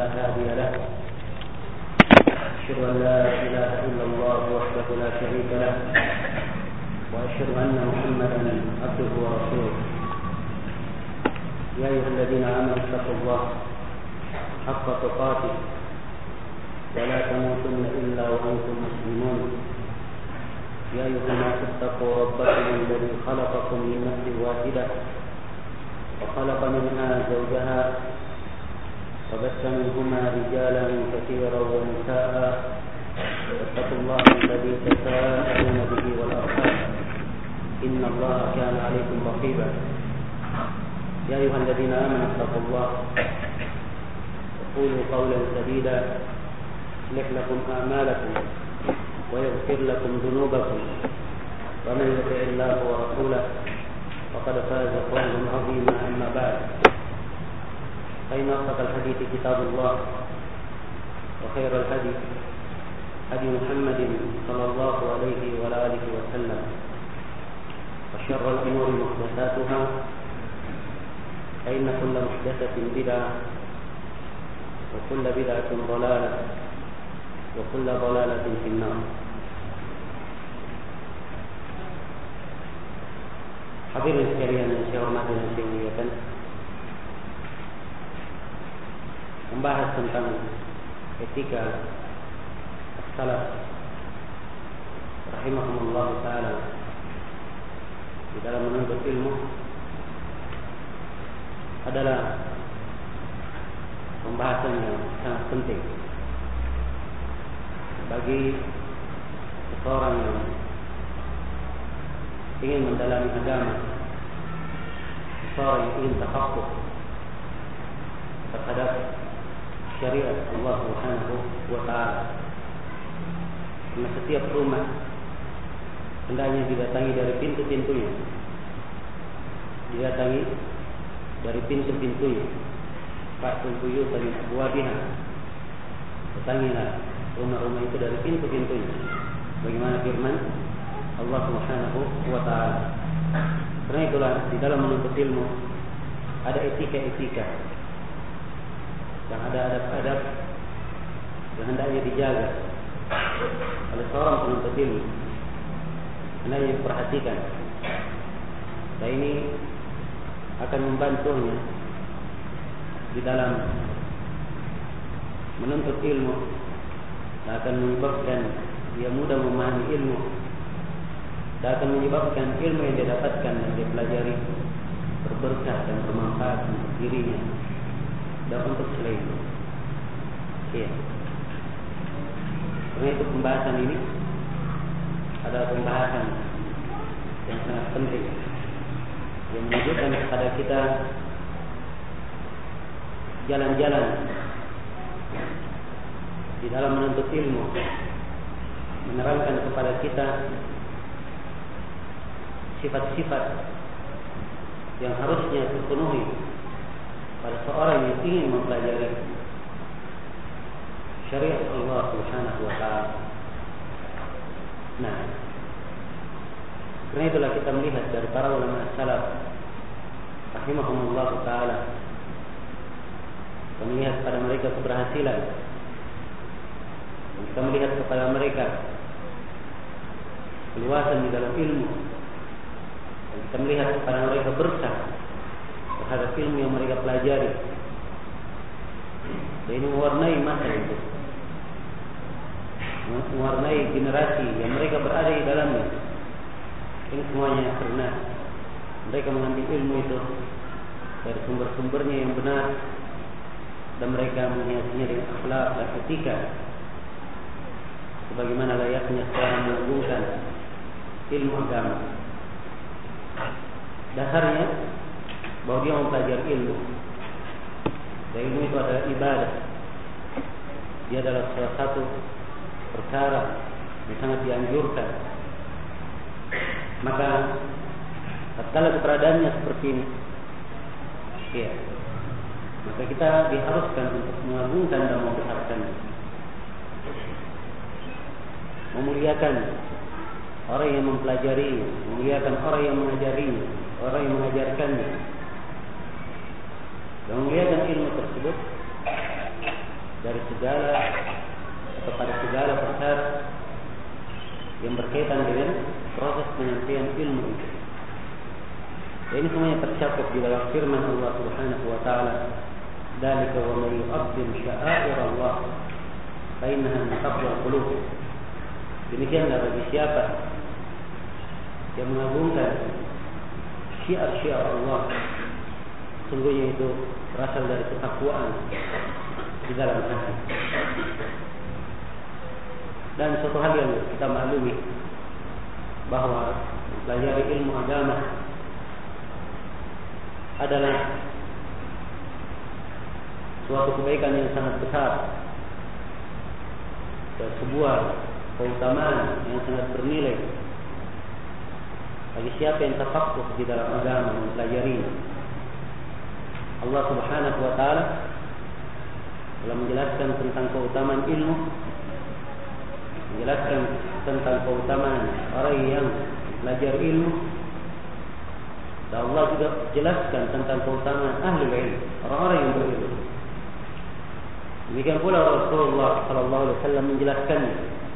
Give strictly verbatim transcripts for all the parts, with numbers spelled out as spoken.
هادي له أشهد أن لا إله إلا الله وحده لا شريك له وأشهد أن محمدا عبده ورسوله يا أيها الذين آمنوا اتقوا الله حق تقاته ولا تموتن إلا وأنتم مسلمون يا أيها الناس اتقوا ربكم الذي خلقكم من نفس واحدة وخلق منها زوجها وبث منهما رجالا كثيرا ونساء واتقوا الله الذي تساءلون به والأرحام إن الله كان عليكم رقيبا يا أيها الذين آمنوا اتقوا الله وقولوا قولا سديدا يصلح لكم أعمالكم ويغفر لكم ذنوبكم ومن يطع الله ورسوله فقد فاز فوزا عظيما. أما بعد فإن أصدق الحديث كتاب الله وخير الهدي هدي محمد صلى الله عليه وعلى آله وسلم وشر الأمور محدثاتها فإن كل محدثة بدعة وكل بدعة ضلالة وكل ضلالة في النار. Hadirin sekalian yang saya hormati dan saya muliakan, membahas tentang etika as-salaf rahimahumullah ta'ala di dalam menuntut ilmu adalah pembahasan yang sangat penting bagi seseorang yang ingin mendalami agama, seseorang yang ingin tafaqquh terhadap syariat Allah Subhanahu wa ta'ala. Karena setiap rumah hendaknya didatangi dari pintu-pintunya, didatangi dari pintu-pintunya. Fa'tul buyuta min abwabiha, datangilah rumah-rumah itu dari pintu-pintunya. Bagaimana firman Allah Subhanahu wa ta'ala. Karena itulah di dalam menuntut ilmu ada etika-etika dan ada adab-adab yang hendaknya dijaga oleh seorang penuntut ilmu, hendaknya diperhatikan. Dan ini akan membantunya di dalam menuntut ilmu dan akan menyebabkan dia mudah memahami ilmu dan akan menyebabkan ilmu yang dia dapatkan dan dia pelajari berberkah dan bermanfaat untuk dirinya dan untuk selainnya. Ya. Karena itu pembahasan ini adalah pembahasan yang sangat penting yang menunjukkan kepada kita jalan-jalan di dalam menuntut ilmu, menerangkan kepada kita sifat-sifat yang harusnya terpenuhi pada seorang yang ingin mempelajari syariat Allah Subhanahu wa ta'ala. Nah, karena itulah kita melihat dari para ulama salaf rahimahumullah ta'ala, kita melihat pada mereka keberhasilan, kita melihat kepada mereka keluasan di dalam ilmu, dan kita melihat kepada mereka berkah terhadap ilmu yang mereka pelajari. Dan ini mewarnai masa itu, mewarnai generasi yang mereka berada di dalamnya. Ini semuanya karena mereka mengambil ilmu itu dari sumber-sumbernya yang benar, dan mereka menghiasinya dengan akhlak dan etika sebagaimana layaknya seorang mengagungkan ilmu agama. Dasarnya bahwa dia mempelajari ilmu, dan ilmu itu adalah ibadah. Dia adalah salah satu perkara yang sangat dianjurkan. Maka tatkala keberadaannya seperti ini, ya, maka kita diharuskan untuk mengagungkan dan membesarkannya, memuliakan orang yang mempelajarinya, memuliakan orang yang mengajarinya, orang yang mengajarkannya, dan memuliakan ilmu tersebut segala atau pada segala perkara yang berkaitan dengan proses penyampaian ilmu itu. Dan ini semuanya tercakup di dalam firman Allah Subhanahu wa taala, "Dzalika wa may yu'azzim sya'air Allah fa innaha min taqwal qulub." Demikianlah bagi siapa yang mengagungkan syiar-syiar Allah, sungguhnya itu berasal dari ketakwaan di dalam hati. Dan suatu hal yang kita maklumi bahwa belajar ilmu agama adalah suatu kebaikan yang sangat besar dan sebuah keutamaan yang sangat bernilai bagi siapa yang tafaqquh di dalam agama dan mempelajari. Allah Subhanahu wa taala telah menjelaskan tentang keutamaan ilmu, menjelaskan tentang keutamaan orang yang belajar ilmu. Dan Allah juga jelaskan tentang keutamaan ahli ilmu, orang-orang yang berilmu. Demikian pula Rasulullah sallallahu alaihi wasallam menjelaskannya.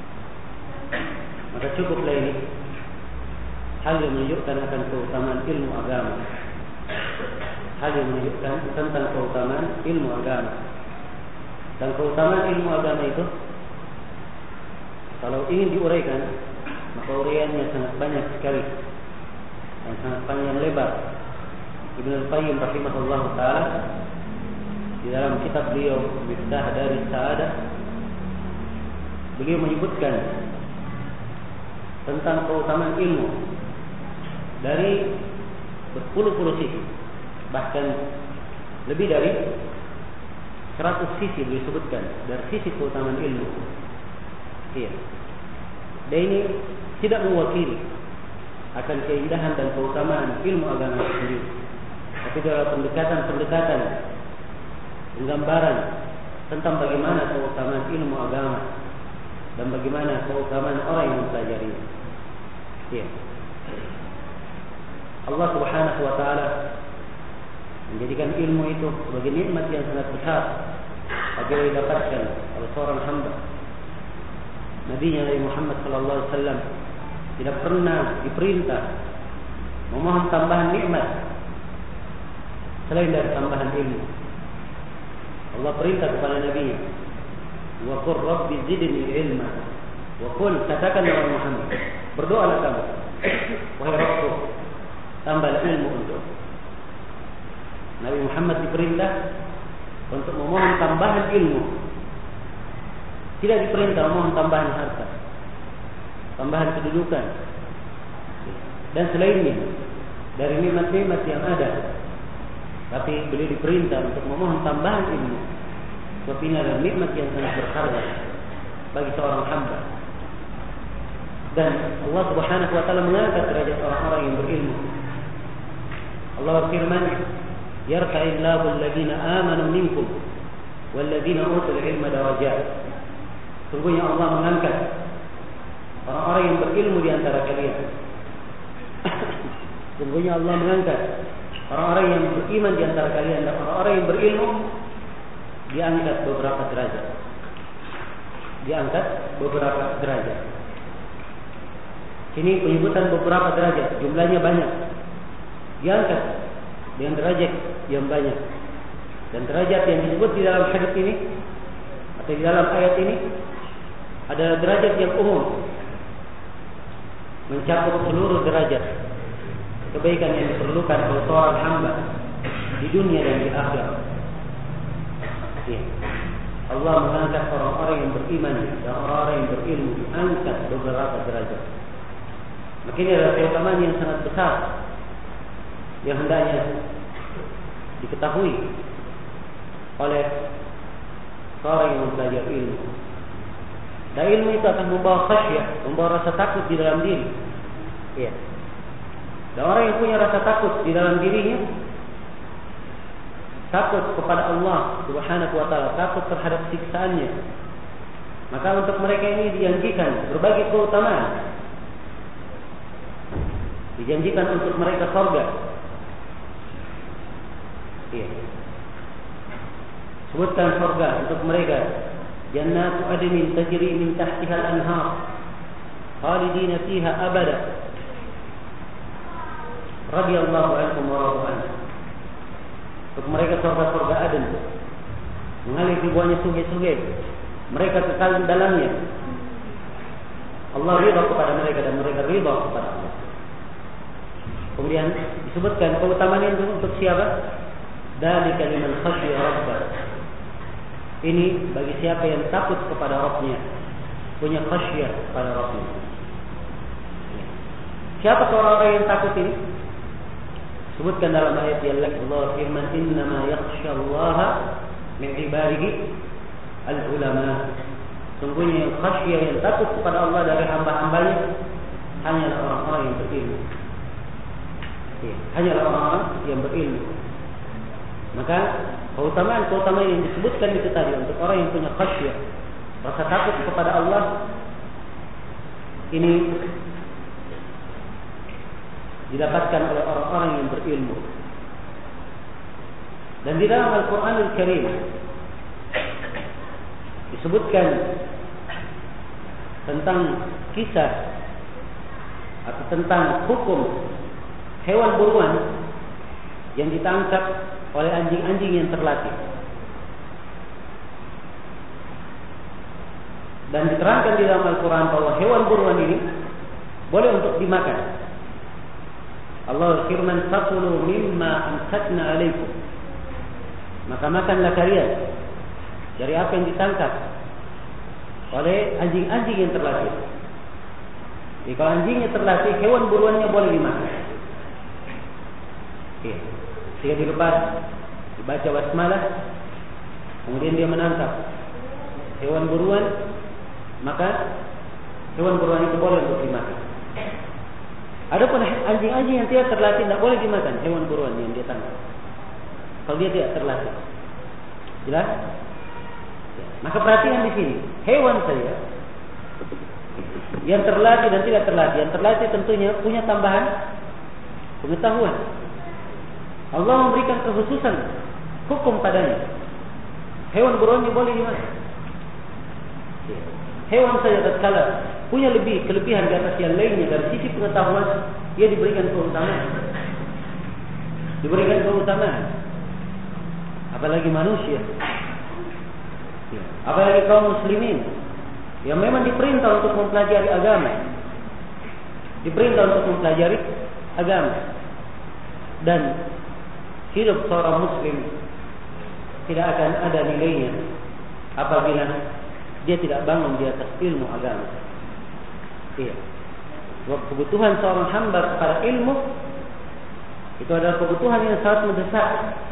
Maka cukuplah ini hal yang menunjukkan akan keutamaan ilmu agama. Hal yang menunjukkan tentang keutamaan ilmu agama. Dan keutamaan ilmu agama itu, kalau ingin diuraikan, maka uraiannya sangat banyak sekali dan sangat panjang lebar. Ibnu Al-Qayyim rahimahullah taala di dalam kitab beliau Miftah Daris Sa'adah, beliau menyebutkan tentang keutamaan ilmu dari berpuluh-puluh sisi, bahkan lebih dari seratus sisi beliau sebutkan dari sisi keutamaan ilmu. Iya. Dan ini tidak mewakili akan keindahan dan keutamaan ilmu agama sendiri, tapi dalam pendekatan-pendekatan penggambaran tentang bagaimana keutamaan ilmu agama dan bagaimana keutamaan orang yang mempelajari. Ya. Allah Subhanahu wa taala menjadikan ilmu itu sebagai nikmat yang sangat besar apabila didapatkan oleh seorang hamba. Nabi-Nya Nabi Muhammad sallallahu alaihi wasallam tidak pernah diperintah memohon tambahan nikmat selain dari tambahan ilmu. Allah perintah kepada Nabi-Nya, "Wa qur rabbi zidni ilma." Wa qul, katakan ya Muhammad, berdoalah kamu, wahai Rabbku, tambahlah ilmu untuk. Nabi Muhammad diperintah untuk memohon tambahan ilmu, tidak diperintah memohon tambahan harta, tambahan kedudukan dan selainnya dari nikmat-nikmat yang ada. Tapi beliau diperintah untuk memohon tambahan ilmu, sebab ini adalah nikmat yang sangat berharga bagi seorang hamba. Dan Allah Subhanahu wa taala mengangkat derajat orang-orang yang berilmu. Allah berfirman, "Yarfa'illahu alladziina aamanu minkum walladziina utul ilma darajat." Sungguhnya Allah mengangkat orang-orang yang berilmu di antara kalian. Sungguhnya Allah mengangkat orang-orang yang beriman di antara kalian dan orang-orang yang berilmu, diangkat beberapa derajat. Diangkat beberapa derajat. Ini penyebutan beberapa derajat, jumlahnya banyak. Diangkat dengan derajat yang banyak. Dan derajat yang disebut di dalam hadis ini atau di dalam ayat ini adalah derajat yang umum, mencakup seluruh derajat kebaikan yang diperlukan oleh seorang hamba di dunia dan di akhirat. Ya. Allah mengangkat orang-orang yang beriman dan orang-orang yang berilmu, diangkat beberapa derajat. Maka ini adalah keutamaan yang sangat besar yang hendaknya diketahui oleh seorang yang mempelajari ilmu. Dan ilmu itu akan membawa khasyah, membawa rasa takut di dalam diri. Ya. Dan orang yang punya rasa takut di dalam dirinya, takut kepada Allah Subhanahu wa taala, takut terhadap siksaannya, maka untuk mereka ini dijanjikan berbagai keutamaan. Dijanjikan untuk mereka surga. Iya. Sebutkan surga untuk mereka jannatu adnin tajri min tahtiha al-anhar khalidina fiha abada radhiyallahu anhum wa radu anhu. Untuk mereka surga-surga Aden, mengalir di bawahnya sungai-sungai, mereka kekal di dalamnya. Allah ridha kepada mereka dan mereka ridha kepada Allah. Kemudian disebutkan keutamaan itu untuk siapa? Dzalika liman khasyiya rabbah. Ini bagi siapa yang takut kepada Rabb-nya, punya khasyah kepada Rabb-nya. Siapa orang-orang yang takut ini? Sebutkan dalam ayat yang Allah firman, innama yakhsyallaha min ibadihi al-ulama. Sungguhnya yang khasyah, yang takut kepada Allah dari hamba-hambanya hanyalah orang-orang yang berilmu. Ya, hanyalah orang-orang yang berilmu. Maka keutamaan-keutamaan yang disebutkan itu tadi untuk orang yang punya khasyah, rasa takut kepada Allah, ini didapatkan oleh orang-orang yang berilmu. Dan di dalam Al-Quranul Karim disebutkan tentang kisah atau tentang hukum hewan buruan yang ditangkap oleh anjing-anjing yang terlatih. Dan diterangkan di dalam Al-Quran bahwa hewan buruan ini boleh untuk dimakan. Allah firman, "Fakulu mimma amsakna alaikum." Maka makanlah kalian dari apa yang ditangkap oleh anjing-anjing yang terlatih. Jadi kalau anjingnya terlatih, hewan buruannya boleh dimakan. Oke. Jika dilepas, dibaca basmalah, kemudian dia menangkap hewan buruan, maka hewan buruan itu boleh untuk dimakan. Adapun anjing-anjing yang tidak terlatih tidak boleh dimakan hewan buruan yang dia tangkap. Kalau dia tidak terlatih, jelas? Maka perhatian di sini, hewan saja yang terlatih dan tidak terlatih. Yang terlatih tentunya punya tambahan pengetahuan. Allah memberikan kekhususan hukum padanya. Hewan buruannya boleh dimakan. Hewan saja tatkala punya lebih kelebihan di atas yang lainnya dari sisi pengetahuan, dia diberikan keutamaan. Diberikan keutamaan. Apalagi manusia. Apalagi kaum muslimin yang memang diperintah untuk mempelajari agama. Diperintah untuk mempelajari agama. Dan hidup seorang muslim tidak akan ada nilainya apabila dia tidak bangun di atas ilmu agama. Iya. Kebutuhan seorang hamba kepada ilmu itu adalah kebutuhan yang sangat mendesak,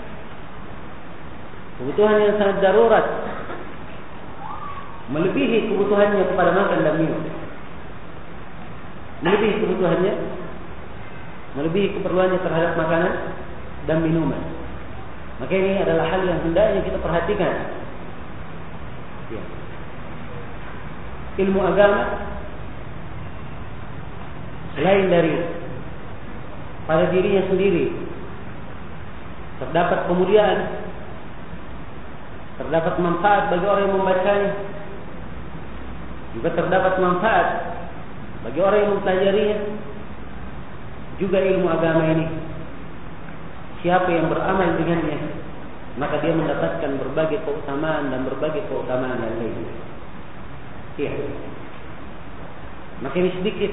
kebutuhan yang sangat darurat, melebihi kebutuhannya kepada makan dan minum, melebihi kebutuhannya, melebihi keperluannya terhadap makanan dan minuman. Maka ini adalah hal yang hendaknya kita perhatikan. Ya. Ilmu agama selain dari pada dirinya sendiri terdapat kemuliaan, terdapat manfaat bagi orang yang membacanya, juga terdapat manfaat bagi orang yang mempelajarinya. Juga ilmu agama ini, siapa yang beramal dengannya, maka dia mendapatkan berbagai keutamaan dan berbagai keutamaan yang lainnya. Iya. Maka ini sedikit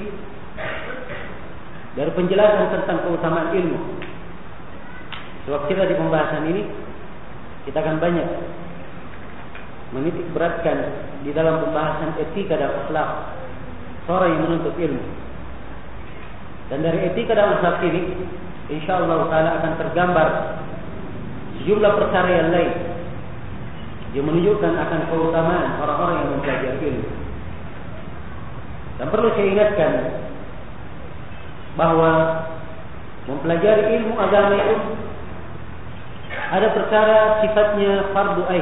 dari penjelasan tentang keutamaan ilmu. Sebab kita di pembahasan ini kita akan banyak menitik beratkan di dalam pembahasan etika dan akhlak seorang yang menuntut ilmu. Dan dari etika dan akhlak ini, insyaallah taala akan tergambar sejumlah perkara yang lain yang menunjukkan akan keutamaan orang-orang yang mempelajari ilmu. Dan perlu saya ingatkan bahwa mempelajari ilmu agama itu ada perkara sifatnya fardu ain,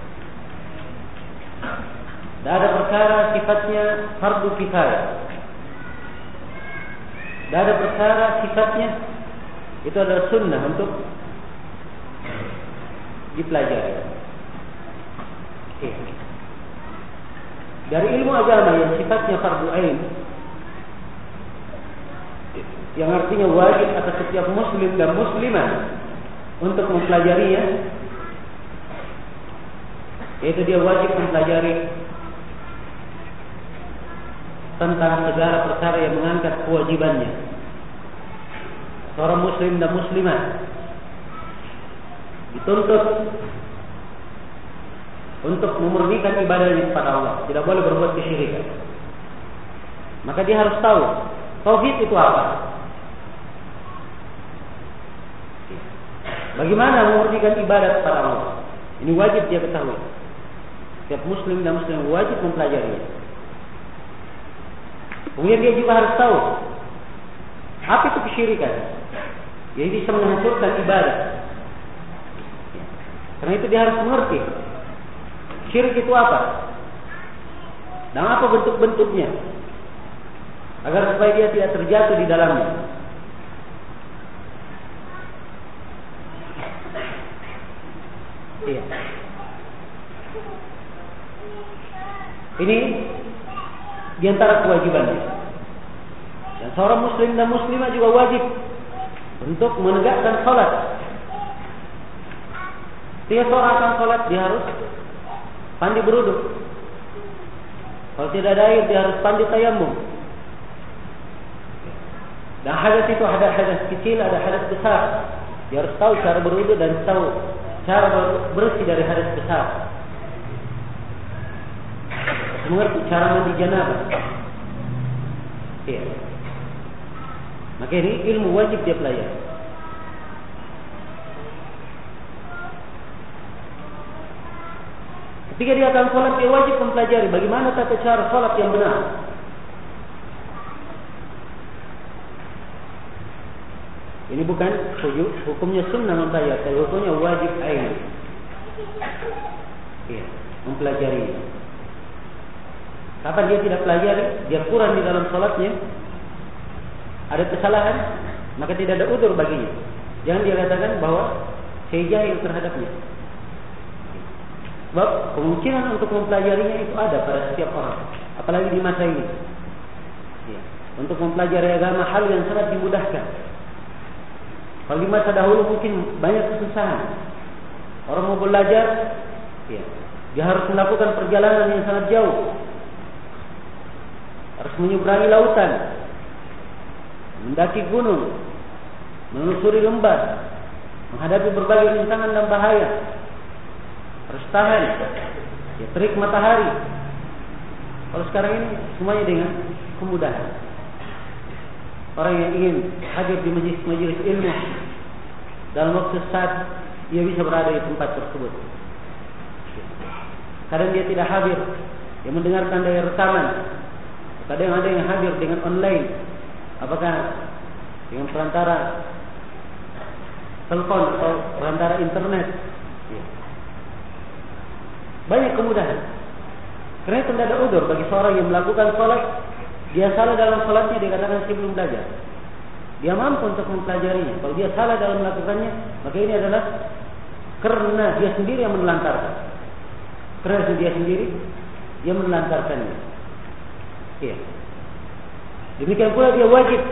dan ada perkara sifatnya fardu kifayah, dan ada perkara sifatnya itu adalah sunnah untuk dipelajari. dari ilmu agama yang sifatnya fardu ain, yang artinya wajib atas setiap muslim dan muslimah untuk mempelajarinya, yaitu dia wajib mempelajari tentang segala perkara yang mengangkat kewajibannya. Seorang muslim dan muslimah dituntut untuk memurnikan ibadahnya kepada Allah, tidak boleh berbuat kesyirikan. Maka dia harus tahu tauhid itu apa. Bagaimana memurnikan ibadah kepada Allah? Ini wajib dia ketahui. Setiap muslim dan muslim wajib mempelajarinya. Kemudian dia juga harus tahu apa itu kesyirikan. Jadi bisa menghancurkan ibadah. Karena itu dia harus mengerti syirik itu apa dan apa bentuk-bentuknya, agar supaya dia tidak terjatuh di dalamnya. Iya. Ini diantara kewajibannya. Dan seorang muslim dan muslimah juga wajib untuk menegakkan salat. Setiap seorang akan salat dia harus pandai berwudu. Kalau tidak ada air dia harus pandai tayamum. Dan hadas itu ada hadas kecil, ada hadas besar. Dia harus tahu cara berwudu dan tahu cara bersih dari hadas besar. Mengerti cara mandi janabah. Iya. Maka ini ilmu wajib dia pelajari. Ketika dia akan sholat, dia wajib mempelajari bagaimana tata cara sholat yang benar. Ini bukan hukumnya sunnah mempelajari, tapi hukumnya wajib ain. Iya, mempelajari. Kapan dia tidak pelajari, dia kurang di dalam sholatnya, ada kesalahan, maka tidak ada udzur baginya. Jangan dia katakan bahwa saya jahil terhadapnya. Sebab kemungkinan untuk mempelajarinya itu ada pada setiap orang, apalagi di masa ini. Ya. Untuk mempelajari agama hal yang sangat dimudahkan. Kalau di masa dahulu mungkin banyak kesusahan. Orang mau belajar, ya, dia harus melakukan perjalanan yang sangat jauh, harus menyeberangi lautan, mendaki gunung, menelusuri lembah, menghadapi berbagai rintangan dan bahaya, harus tahan, ya, terik matahari. Kalau sekarang ini semuanya dengan kemudahan. Orang yang ingin hadir di majelis-majelis ilmu dalam waktu saat dia bisa berada di tempat tersebut. Kadang dia tidak hadir, dia mendengarkan dari rekaman. Kadang ada yang hadir dengan online, apakah dengan perantara telepon atau perantara internet. Banyak kemudahan. Karena itu tidak ada udzur bagi seorang yang melakukan sholat, dia salah dalam sholatnya, dia katakan saya belum belajar. Dia mampu untuk mempelajarinya. Kalau dia salah dalam melakukannya, maka ini adalah karena dia sendiri yang menelantarkan. Karena dia sendiri yang menelantarkannya. Iya. Demikian pula dia wajib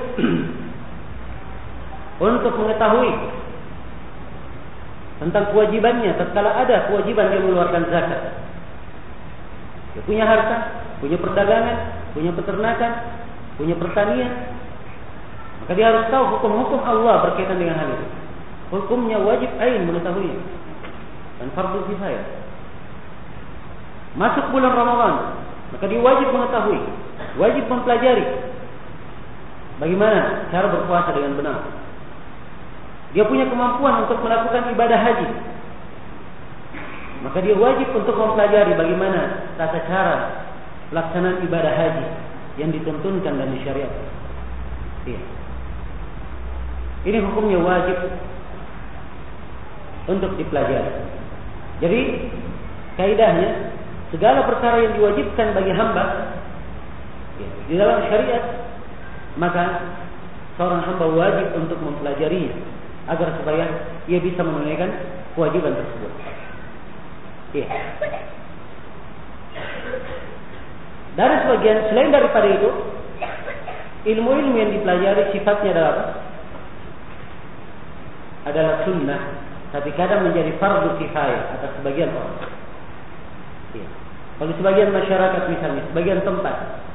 untuk mengetahui tentang kewajibannya tatkala ada kewajiban dia mengeluarkan zakat. Dia punya harta, punya perdagangan, punya peternakan, punya pertanian, maka dia harus tahu hukum-hukum Allah berkaitan dengan hal itu. Hukumnya wajib ain mengetahui dan fardu kifayah. Masuk bulan Ramadan, maka dia wajib mengetahui, wajib mempelajari bagaimana cara berpuasa dengan benar. Dia punya kemampuan untuk melakukan ibadah haji, maka dia wajib untuk mempelajari bagaimana tata cara pelaksanaan ibadah haji yang dituntunkan dan disyariatkan. Iya. Ini hukumnya wajib untuk dipelajari. Jadi kaidahnya, segala perkara yang diwajibkan bagi hamba ya, di dalam syariat, maka seorang hamba wajib untuk mempelajarinya agar supaya ia bisa menunaikan kewajiban tersebut. Iya. Dari sebagian selain daripada itu, ilmu-ilmu yang dipelajari sifatnya adalah apa? Adalah sunnah, tapi kadang menjadi fardu kifayah atas sebagian orang. Ya. Kalau sebagian masyarakat misalnya, sebagian tempat,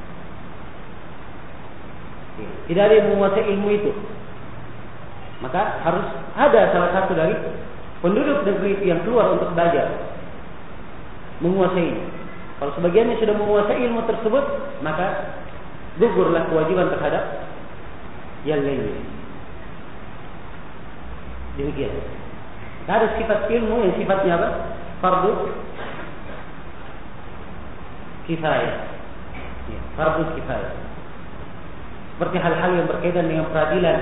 ya, tidak ada yang menguasai ilmu itu, maka harus ada salah satu dari penduduk negeri itu yang keluar untuk belajar, menguasainya. Kalau sebagiannya sudah menguasai ilmu tersebut, maka gugurlah kewajiban terhadap yang lainnya. Demikian. Ada sifat ilmu yang sifatnya apa? Fardu kifayah. Ya, fardu kifayah. Seperti hal-hal yang berkaitan dengan peradilan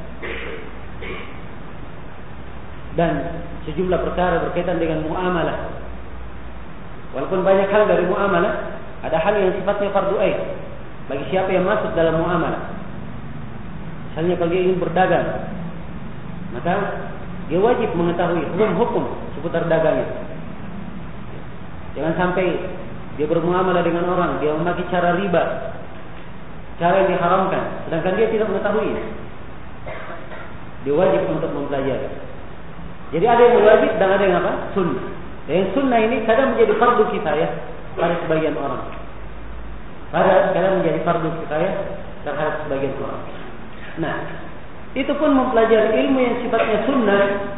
dan sejumlah perkara berkaitan dengan muamalah. Walaupun banyak hal dari muamalah, ada hal yang sifatnya fardu ain bagi siapa yang masuk dalam muamalah. Misalnya kalau dia ingin berdagang, maka dia wajib mengetahui hukum-hukum seputar dagangnya. Jangan sampai dia bermuamalah dengan orang, dia memakai cara riba, cara yang diharamkan, sedangkan dia tidak mengetahuinya. Dia wajib untuk mempelajari. Jadi ada yang wajib dan ada yang apa? Sunnah. Dan yang sunnah ini kadang menjadi fardu kifayah pada sebagian orang. Pada kadang menjadi fardu kifayah terhadap sebagian orang. Nah, itu pun mempelajari ilmu yang sifatnya sunnah,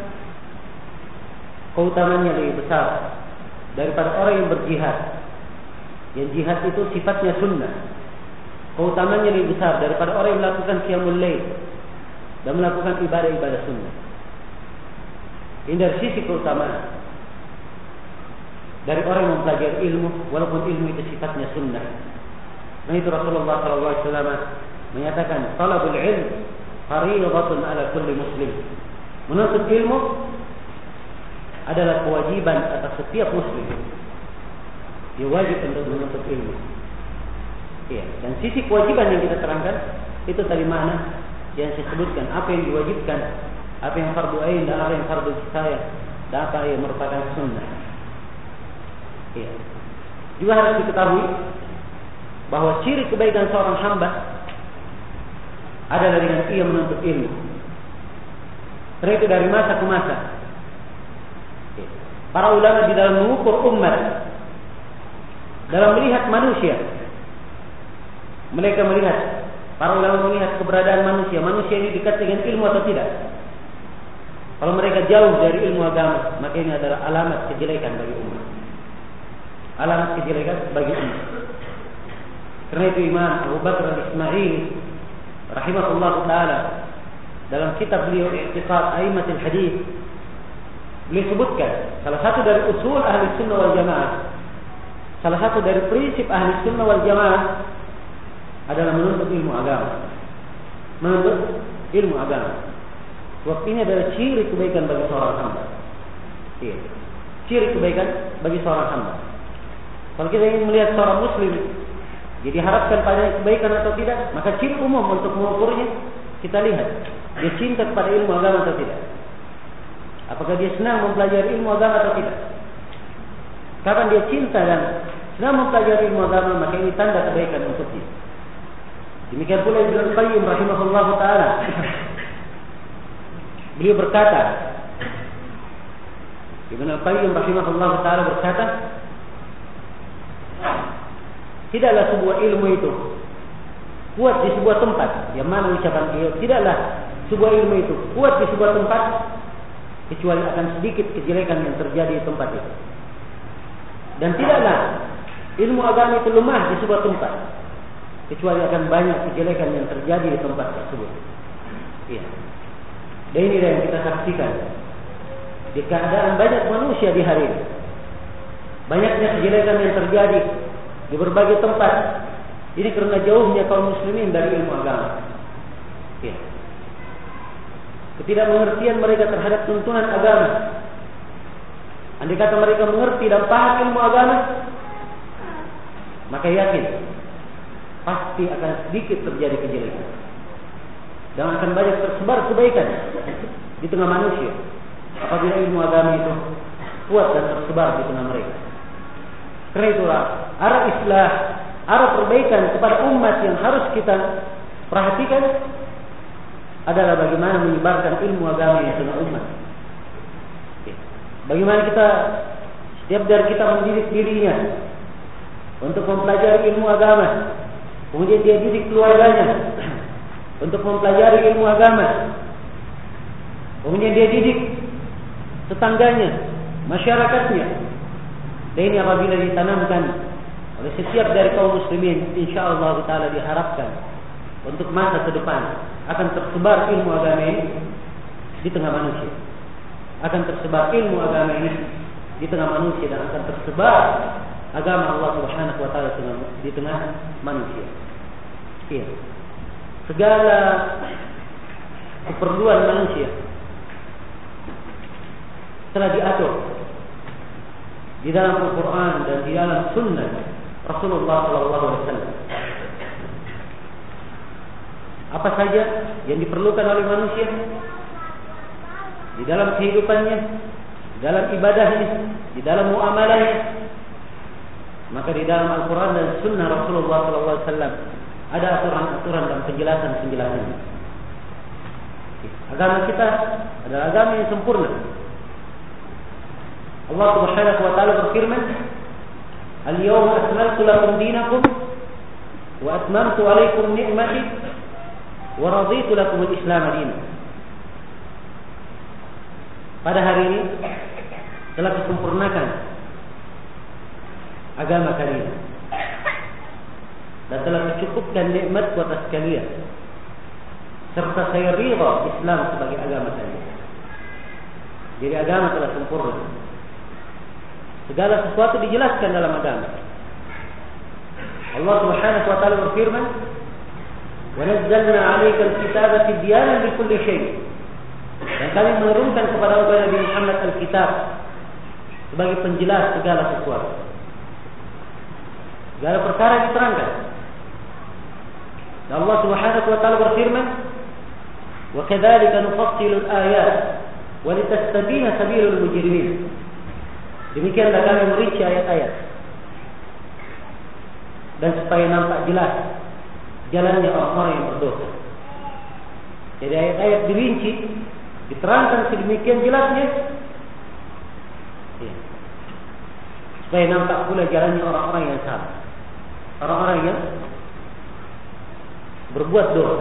keutamanya lebih besar daripada orang yang berjihad. Yang jihad itu sifatnya sunnah, keutamanya lebih besar daripada orang yang melakukan qiyamul lail dan melakukan ibadah-ibadah sunnah. Ini dari sisi keutamaan dari orang yang mempelajari ilmu, walaupun ilmu itu sifatnya sunnah. Nah itu Rasulullah shallallahu alaihi wasallam menyatakan, talabul ilm fariidatun ala kulli muslim. Menuntut ilmu adalah kewajiban atas setiap muslim. Dia wajib untuk menuntut ilmu. Ya, dan sisi kewajiban yang kita terangkan itu tadi mana yang saya sebutkan, apa yang diwajibkan, apa yang fardu ain dan apa yang fardu kifayah, dan apa yang merupakan sunnah. Ya. Juga harus diketahui bahwa ciri kebaikan seorang hamba adalah dengan ia menuntut ilmu. Karena itu dari masa ke masa, para ulama di dalam mengukur umat, dalam melihat manusia, mereka melihat, para ulama melihat keberadaan manusia, manusia ini dekat dengan ilmu atau tidak. Kalau mereka jauh dari ilmu agama, maka ini adalah alamat kejelekan bagi umat. Alamat kejelekan bagi umat. Karena itu Imam Abu Bakar al-Ismaili rahimahullah taala dalam kitab beliau I'tiqad A'immatul Hadits, beliau sebutkan salah satu dari usul ahli sunnah wal jamaah, salah satu dari prinsip ahli sunnah wal jamaah adalah menuntut ilmu agama. Menuntut ilmu agama. Waktu ini adalah ciri kebaikan bagi seorang hamba. Iya. Ciri kebaikan bagi seorang hamba. Kalau kita ingin melihat seorang muslim jadi harapkan pada kebaikan atau tidak, maka ciri umum untuk mengukurnya kita lihat dia cinta kepada ilmu agama atau tidak. Apakah dia senang mempelajari ilmu agama atau tidak? Kapan dia cinta dan senang mempelajari ilmu agama, maka ini tanda kebaikan untuk dia. Demikian pula Ibnu Qayyim rahimahullah taala. Beliau berkata, Ibnu Qayyim rahimahullah taala berkata, tidaklah sebuah ilmu itu kuat di sebuah tempat. Yang mana ucapan beliau, tidaklah sebuah ilmu itu kuat di sebuah tempat kecuali akan sedikit kejelekan yang terjadi di tempat itu. Dan tidaklah ilmu agama itu lemah di sebuah tempat kecuali akan banyak kejelekan yang terjadi di tempat tersebut. Iya. Dan ini yang kita saksikan di keadaan banyak manusia di hari ini. Banyaknya kejelekan yang terjadi di berbagai tempat. Ini karena jauhnya kaum muslimin dari ilmu agama. Ya. Ketidakmengertian mereka terhadap tuntunan agama. Andai kata mereka mengerti dan paham ilmu agama, maka yakin pasti akan sedikit terjadi kejelekan dan akan banyak tersebar kebaikan di tengah manusia apabila ilmu agama itu kuat dan tersebar di tengah mereka. Karena itulah arah islah arah perbaikan kepada umat yang harus kita perhatikan adalah bagaimana menyebarkan ilmu agama di tengah umat. Bagaimana kita, setiap dari kita mendidik dirinya untuk mempelajari ilmu agama, kemudian dia didik keluarganya untuk mempelajari ilmu agama, kemudian dia didik tetangganya, masyarakatnya. Dan ini apabila ditanamkan oleh setiap dari kaum muslimin, insyaallah taala diharapkan untuk masa ke depan akan tersebar ilmu agama ini di tengah manusia. Akan tersebar ilmu agama ini di tengah manusia dan akan tersebar agama Allah Subhanahu wa taala di tengah manusia. Iya. Segala keperluan manusia telah diatur di dalam Al-Quran dan di dalam Sunnah Rasulullah Sallallahu Alaihi Wasallam. Apa saja yang diperlukan oleh manusia di dalam kehidupannya, di dalam ibadahnya, di dalam muamalahnya, maka di dalam Al-Quran dan Sunnah Rasulullah Sallallahu Alaihi Wasallam ada aturan-aturan dan penjelasan-penjelasannya. Agama kita adalah agama yang sempurna. Allah Subhanahu wa taala berfirman, "Al-yawma akmaltu lakum dinakum wa atmamtu 'alaykum ni'mati wa raditu lakum al-Islam dinan." Pada hari ini telah kusempurnakan agama kalian dan telah kucukupkan nikmatku atas kalian, serta saya ridha Islam sebagai agama kalian. Jadi agama telah sempurna. Segala sesuatu dijelaskan dalam agama. Allah Subhanahu wa taala berfirman, "Wa nazzalna 'alaikal kitaba tibyanan likulli syai'." Dan kami menurunkan kepada Nabi Muhammad Al-Kitab sebagai penjelas segala sesuatu. Segala perkara diterangkan. Dan Allah Subhanahu wa taala berfirman, "Wa kadzalika nufassilu al-ayat wa litastabina sabilul mujrimin." Demikianlah kami merinci ayat-ayat dan supaya nampak jelas jalannya orang-orang yang berdosa. Jadi ayat-ayat dirinci, diterangkan sedemikian jelasnya, ya, supaya nampak pula jalannya orang-orang yang salah, orang-orang yang berbuat dosa.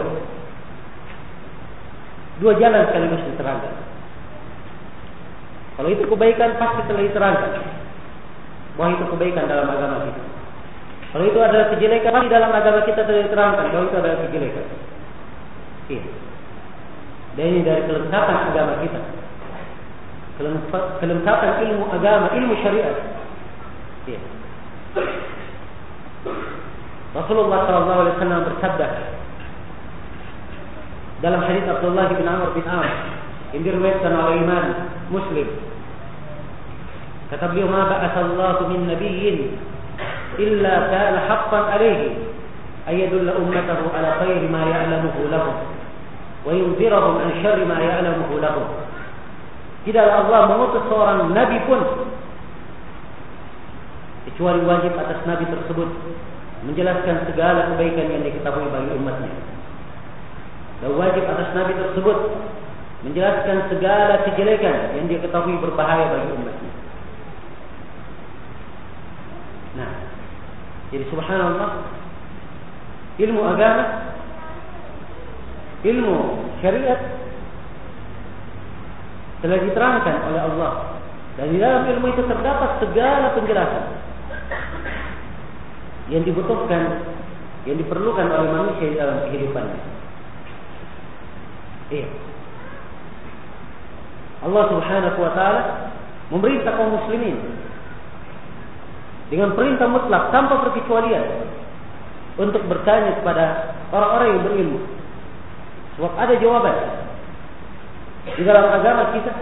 Dua jalan sekaligus diterangkan. Kalau itu kebaikan pasti telah diterangkan bahwa itu kebaikan dalam agama kita. Kalau itu adalah kejelekan di dalam agama kita telah diterangkan bahwa itu adalah kejelekan. Iya. Dan ini dari kelengkapan agama kita, kelengkapan ilmu agama, ilmu syariat. Iya. Rasulullah Sallallahu Alaihi Wasallam bersabda dalam hadits Abdullah bin Amr bin Amr yang diriwayatkan oleh Imam Muslim, kata beliau, "Ma ba'atsallahu min nabiyyin illa kana haqqan alaihi ayadulla ummatahu ala khairi ma ya'lamuhu lahum wa yunzirahum an syarri ma ya'lamuhu lahum." Tidaklah Allah mengutus seorang nabi pun kecuali wajib atas nabi tersebut menjelaskan segala kebaikan yang diketahui bagi umatnya, dan wajib atas nabi tersebut menjelaskan segala kejelekan yang dia ketahui berbahaya bagi umatnya. Nah, jadi subhanallah, ilmu agama, ilmu syariat telah diterangkan oleh Allah, dan di dalam ilmu itu terdapat segala penjelasan yang dibutuhkan, yang diperlukan oleh manusia di dalam kehidupannya. Iya. Allah Subhanahu wa taala memerintah kaum muslimin dengan perintah mutlak tanpa perkecualian untuk bertanya kepada orang-orang yang berilmu. Sebab ada jawaban di dalam agama kita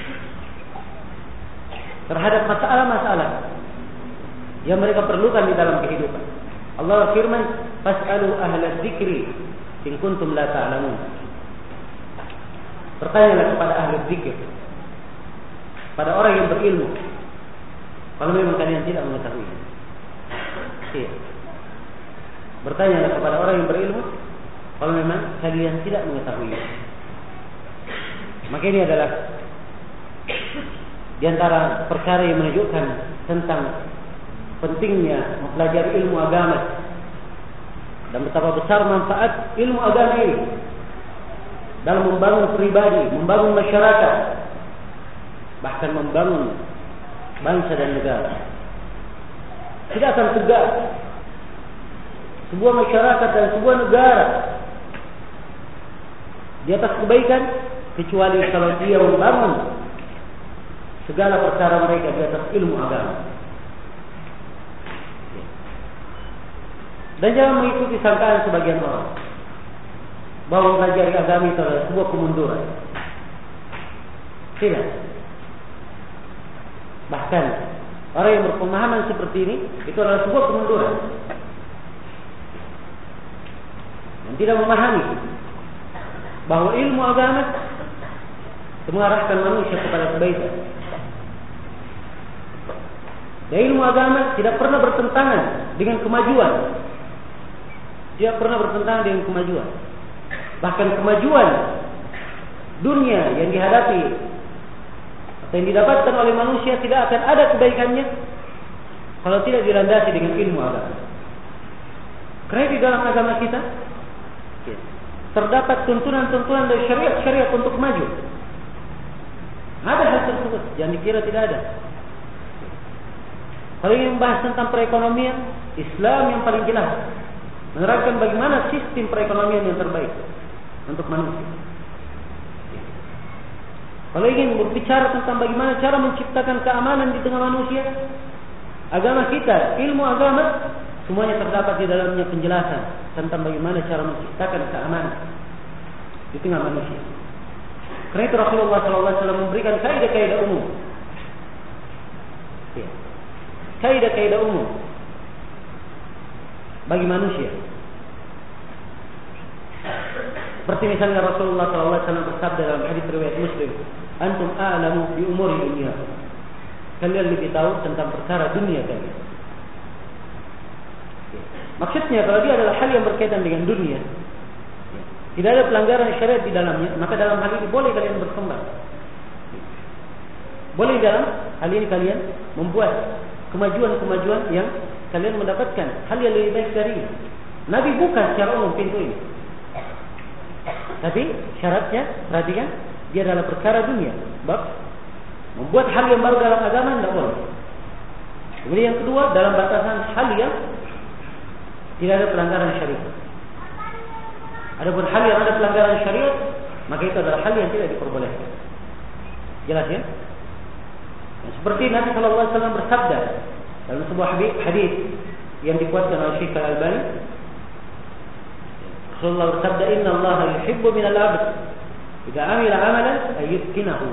terhadap masalah-masalah yang mereka perlukan di dalam kehidupan. Allah berfirman, "Fas'alu ahla dzikri in kuntum la ta'lamun." Bertanyalah kepada ahli zikir, pada orang yang berilmu, kalau memang kalian tidak mengetahui. Iya. Bertanyalah kepada orang yang berilmu kalau memang kalian tidak mengetahui. Maka ini adalah di antara perkara yang menunjukkan tentang pentingnya mempelajari ilmu agama dan betapa besar manfaat ilmu agama ini dalam membangun pribadi, membangun masyarakat, bahkan membangun bangsa dan negara. Tidak akan tegak sebuah masyarakat dan sebuah negara di atas kebaikan kecuali kalau dia membangun segala perkara mereka di atas ilmu agama. Dan jangan mengikuti sangkaan sebagian orang bahwa mempelajari agama itu adalah sebuah kemunduran. Tidak. Bahkan orang yang berpemahaman seperti ini itu adalah sebuah kemunduran. Dan tidak memahami bahwa ilmu agama mengarahkan manusia kepada kebaikan. Dan ilmu agama tidak pernah bertentangan dengan kemajuan. Tidak pernah bertentangan dengan kemajuan. Bahkan kemajuan dunia yang dihadapi atau yang didapatkan oleh manusia tidak akan ada kebaikannya kalau tidak dilandasi dengan ilmu agama. Karena di dalam agama kita terdapat tuntunan-tuntunan dari syariat-syariat untuk maju. Ada hal tersebut, jangan dikira tidak ada. Kalau ingin membahas tentang perekonomian, Islam yang paling jelas menerapkan bagaimana sistem perekonomian yang terbaik untuk manusia. Kalau ingin berbicara tentang bagaimana cara menciptakan keamanan di tengah manusia, agama kita, ilmu agama, semuanya terdapat di dalamnya penjelasan tentang bagaimana cara menciptakan keamanan di tengah manusia. Karena itu Rasulullah shallallahu alaihi wasallam memberikan kaidah-kaidah umum, ya. kaidah-kaidah umum bagi manusia. Seperti misalnya Rasulullah shallallahu alaihi wasallam bersabda dalam hadis riwayat Muslim, "Antum a'lamu bi umuri dunia." Kalian lebih tahu tentang perkara dunia kalian. Maksudnya kalau dia adalah hal yang berkaitan dengan dunia, tidak ada pelanggaran syariat di dalamnya, maka dalam hal ini boleh kalian berkembang. Boleh dalam hal ini kalian membuat kemajuan-kemajuan yang kalian mendapatkan hal yang lebih baik dari ini. Nabi buka secara umum pintu ini. Tapi syaratnya, perhatikan, dia adalah perkara dunia. Bab membuat hal yang baru dalam agama tidak boleh. Kemudian yang kedua, dalam batasan hal yang tidak ada pelanggaran syariat. Adapun hal yang ada pelanggaran syariat, maka itu adalah hal yang tidak diperbolehkan. Jelas ya? Nah, seperti Nabi shallallahu alaihi wasallam bersabda dalam sebuah hadis yang dikuatkan oleh Syekh Al-Albani, Rasulullah bersabda, "Inna Allah yuhibbu minal 'abd idza 'amila 'amalan ayyutkinahu."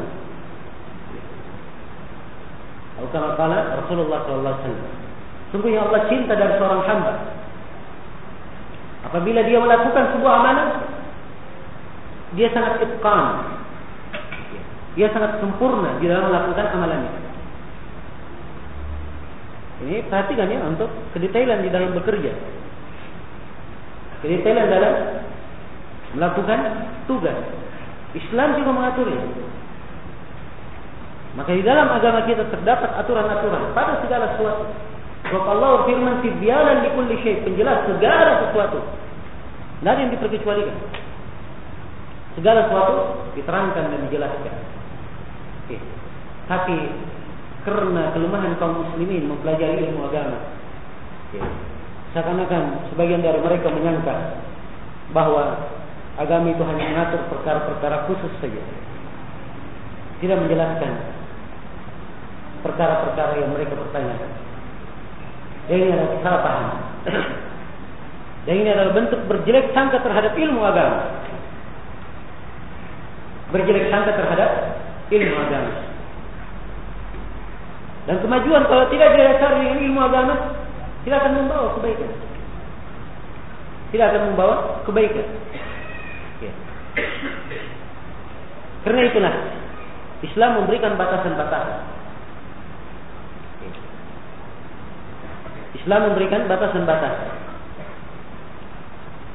Atau kama qala Rasulullah sallallahu alaihi wasallam, sungguhnya Allah cinta dari seorang hamba apabila dia melakukan sebuah amalan, dia sangat itqan, dia sangat sempurna di dalam melakukan amalannya. Ini perhatikan ya, untuk kedetailan di dalam bekerja, kedetailan dalam melakukan tugas. Islam juga mengaturnya. Maka di dalam agama kita terdapat aturan-aturan pada segala sesuatu. Sebab Allah firman, "Tibyanan likulli syai'", penjelas segala sesuatu. Tidak ada yang diperkecualikan. Segala sesuatu diterangkan dan dijelaskan. Oke. Tapi karena kelemahan kaum muslimin mempelajari ilmu agama, oke, seakan-akan sebagian dari mereka menyangka bahwa agama itu hanya mengatur perkara-perkara khusus saja, tidak menjelaskan perkara-perkara yang mereka pertanyakan. Dan ini adalah salah paham. Dan ini adalah bentuk berjelek sangka terhadap ilmu agama. Berjelek sangka terhadap ilmu agama. Dan kemajuan kalau tidak didasari dengan ilmu agama, tidak akan membawa kebaikan. Tidak akan membawa kebaikan. Ya. Karena itulah Islam memberikan batasan-batasan. Islam memberikan batasan-batasan.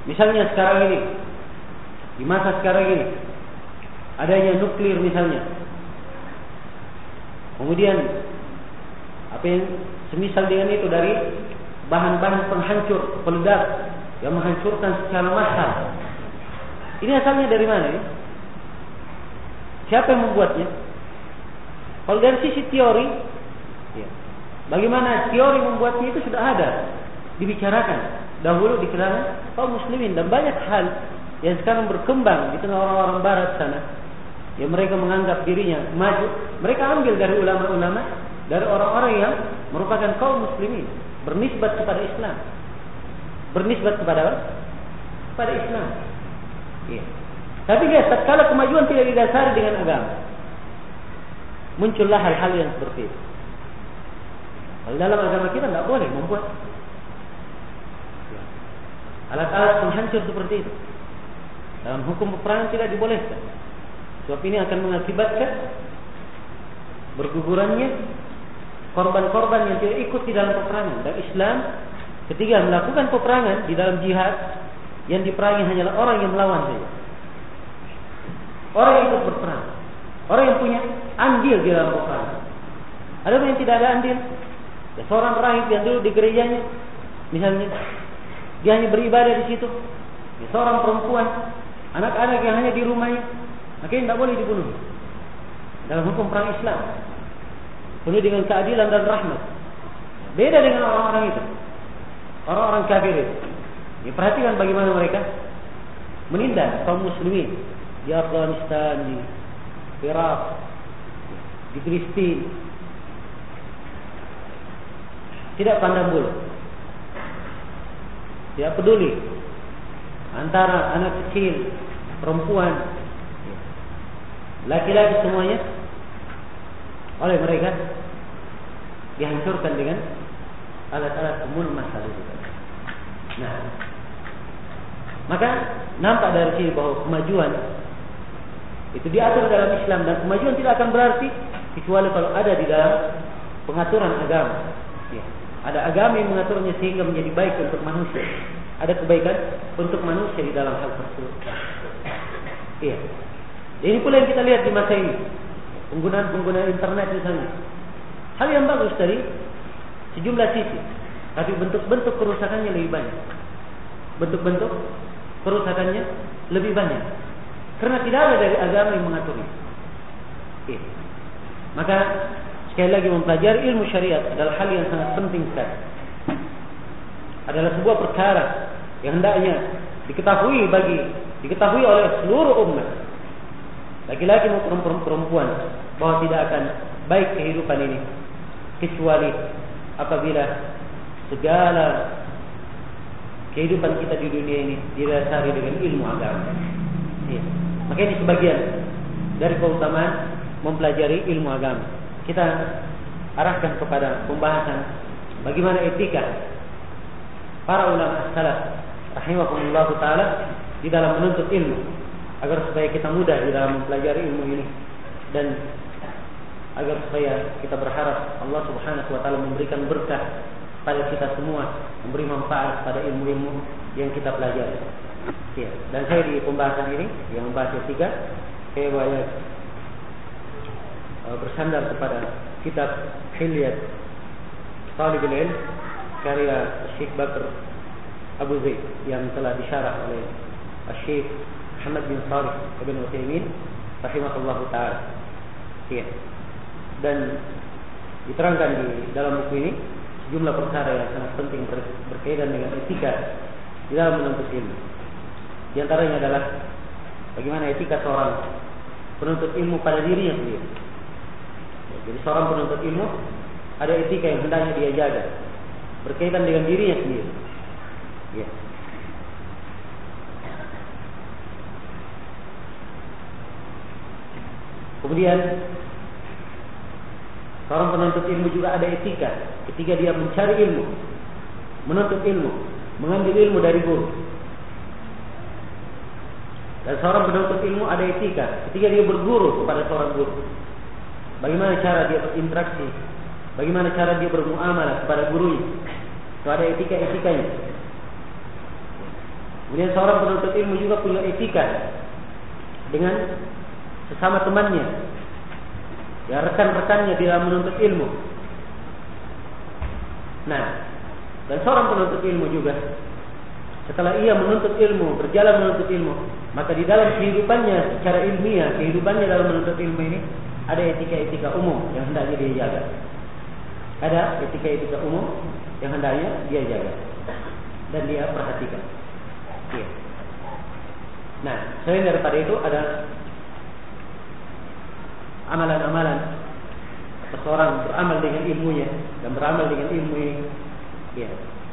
Misalnya sekarang ini, di masa sekarang ini, adanya nuklir misalnya. Kemudian apa yang semisal dengan itu dari bahan-bahan penghancur, peledak yang menghancurkan secara massal. Ini asalnya dari mana ya? Siapa yang membuatnya? Kalau dari sisi teori, ya, bagaimana teori membuatnya itu sudah ada, dibicarakan dahulu di kalangan kaum muslimin, dan banyak hal yang sekarang berkembang di tengah orang-orang barat sana, yang mereka menganggap dirinya maju, mereka ambil dari ulama-ulama, dari orang-orang yang merupakan kaum muslimin, bernisbat kepada Islam, bernisbat kepada kepada Islam. Ya. Tapi guys, tatkala kemajuan tidak didasari dengan agama, muncullah hal-hal yang seperti itu. Kalau dalam agama kita tidak boleh membuat ya, alat-alat penghancur seperti itu. Dalam hukum peperangan tidak dibolehkan. Sebab ini akan mengakibatkan bergugurannya korban-korban yang tidak ikut di dalam peperangan. Dan Islam ketika melakukan peperangan di dalam jihad, yang diperangi hanyalah orang yang melawan saja. Orang yang ikut berperang, orang yang punya andil di dalam peperangan. Ada yang tidak ada andil. Ya, seorang rahib yang dulu di gerejanya, misalnya, dia hanya beribadah di situ. Ya, seorang perempuan, anak-anak yang hanya di rumahnya, makanya tidak boleh dibunuh. Dalam hukum perang Islam, penuh dengan keadilan dan rahmat. Beda dengan orang-orang itu, orang-orang kafir itu. Ya, perhatikan bagaimana mereka menindas kaum muslimin di Afghanistan, di Irak, di Palestina. Tidak pandang bulu, tidak peduli antara anak kecil, perempuan, laki-laki, semuanya oleh mereka dihancurkan dengan alat-alat umum masalah itu. Nah, maka nampak dari sini bahwa kemajuan itu diatur dalam Islam, dan kemajuan tidak akan berarti kecuali kalau ada di dalam pengaturan agama. Ya, ada agama yang mengaturnya sehingga menjadi baik untuk manusia. Ada kebaikan untuk manusia di dalam hal tersebut. Iya. Ini pula yang kita lihat di masa ini, penggunaan-penggunaan internet misalnya. Hal yang bagus dari sejumlah sisi, tapi bentuk-bentuk kerusakannya lebih banyak. Bentuk-bentuk kerusakannya lebih banyak karena tidak ada dari agama yang mengaturnya. Iya. Maka sekali lagi, mempelajari ilmu syariat adalah hal yang sangat penting sekali. Adalah sebuah perkara yang hendaknya diketahui bagi diketahui oleh seluruh umat, laki-laki maupun perempuan, bahwa tidak akan baik kehidupan ini kecuali apabila segala kehidupan kita di dunia ini didasari dengan ilmu agama. Ya. Maka ini sebagian dari keutamaan mempelajari ilmu agama. Kita arahkan kepada pembahasan bagaimana etika para ulama salaf rahimahumullah taala di dalam menuntut ilmu, agar supaya kita mudah di dalam mempelajari ilmu ini, dan agar supaya kita berharap Allah Subhanahu wa taala memberikan berkah pada kita semua, memberi manfaat pada ilmu-ilmu yang kita pelajari. Ya, dan saya di pembahasan ini yang membahas etika, saya banyak uh, bersandar kepada kitab Hilyat Talibul Ilm karya Syekh Bakr Abu Zaid yang telah disyarah oleh Syekh Muhammad bin Shalih Ibn Utsaimin rahimahullah taala. Ya. Dan diterangkan di dalam buku ini sejumlah perkara yang sangat penting ber- berkaitan dengan etika di dalam menuntut ilmu. Di antaranya adalah bagaimana etika seorang penuntut ilmu pada dirinya sendiri. Ya, jadi seorang penuntut ilmu ada etika yang hendaknya dia jaga berkaitan dengan dirinya sendiri. Ya. Kemudian seorang penuntut ilmu juga ada etika ketika dia mencari ilmu, menuntut ilmu, mengambil ilmu dari guru. Dan seorang penuntut ilmu ada etika ketika dia berguru kepada seorang guru. Bagaimana cara dia berinteraksi, bagaimana cara dia bermuamalah kepada gurunya. Itu ada etika-etikanya. Kemudian seorang penuntut ilmu juga punya etika dengan sesama temannya, ya rekan-rekannya di dalam menuntut ilmu. Nah, dan seorang penuntut ilmu juga setelah ia menuntut ilmu, berjalan menuntut ilmu, maka di dalam kehidupannya secara ilmiah, kehidupannya dalam menuntut ilmu ini ada etika-etika umum yang hendaknya dia jaga. Ada etika-etika umum yang hendaknya dia jaga dan dia perhatikan. Ya. Nah, selain daripada itu ada amalan-amalan seseorang beramal dengan ilmunya dan beramal dengan ilmu ini. Ya.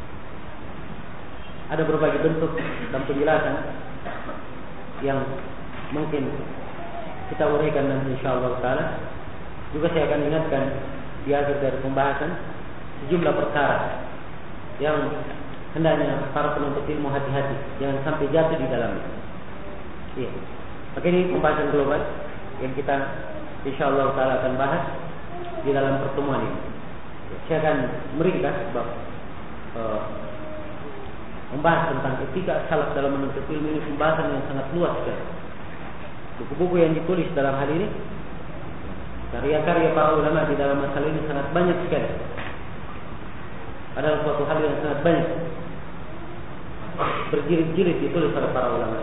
Ada berbagai bentuk dan penjelasan yang mungkin kita uraikan nanti insyaallah taala. Juga saya akan ingatkan di akhir dari pembahasan sejumlah perkara yang hendaknya para penuntut ilmu hati-hati, jangan sampai jatuh di dalamnya. Iya. Oke, ini pembahasan global yang kita insyaallah taala akan bahas di dalam pertemuan ini. Saya akan meringkas sebab uh, membahas tentang etika salaf dalam menuntut ilmu ini pembahasan yang sangat luas sekali. Buku-buku yang ditulis dalam hal ini, karya-karya para ulama di dalam masalah ini sangat banyak sekali. Adalah suatu hal yang sangat banyak, berjilid-jilid ditulis oleh para ulama.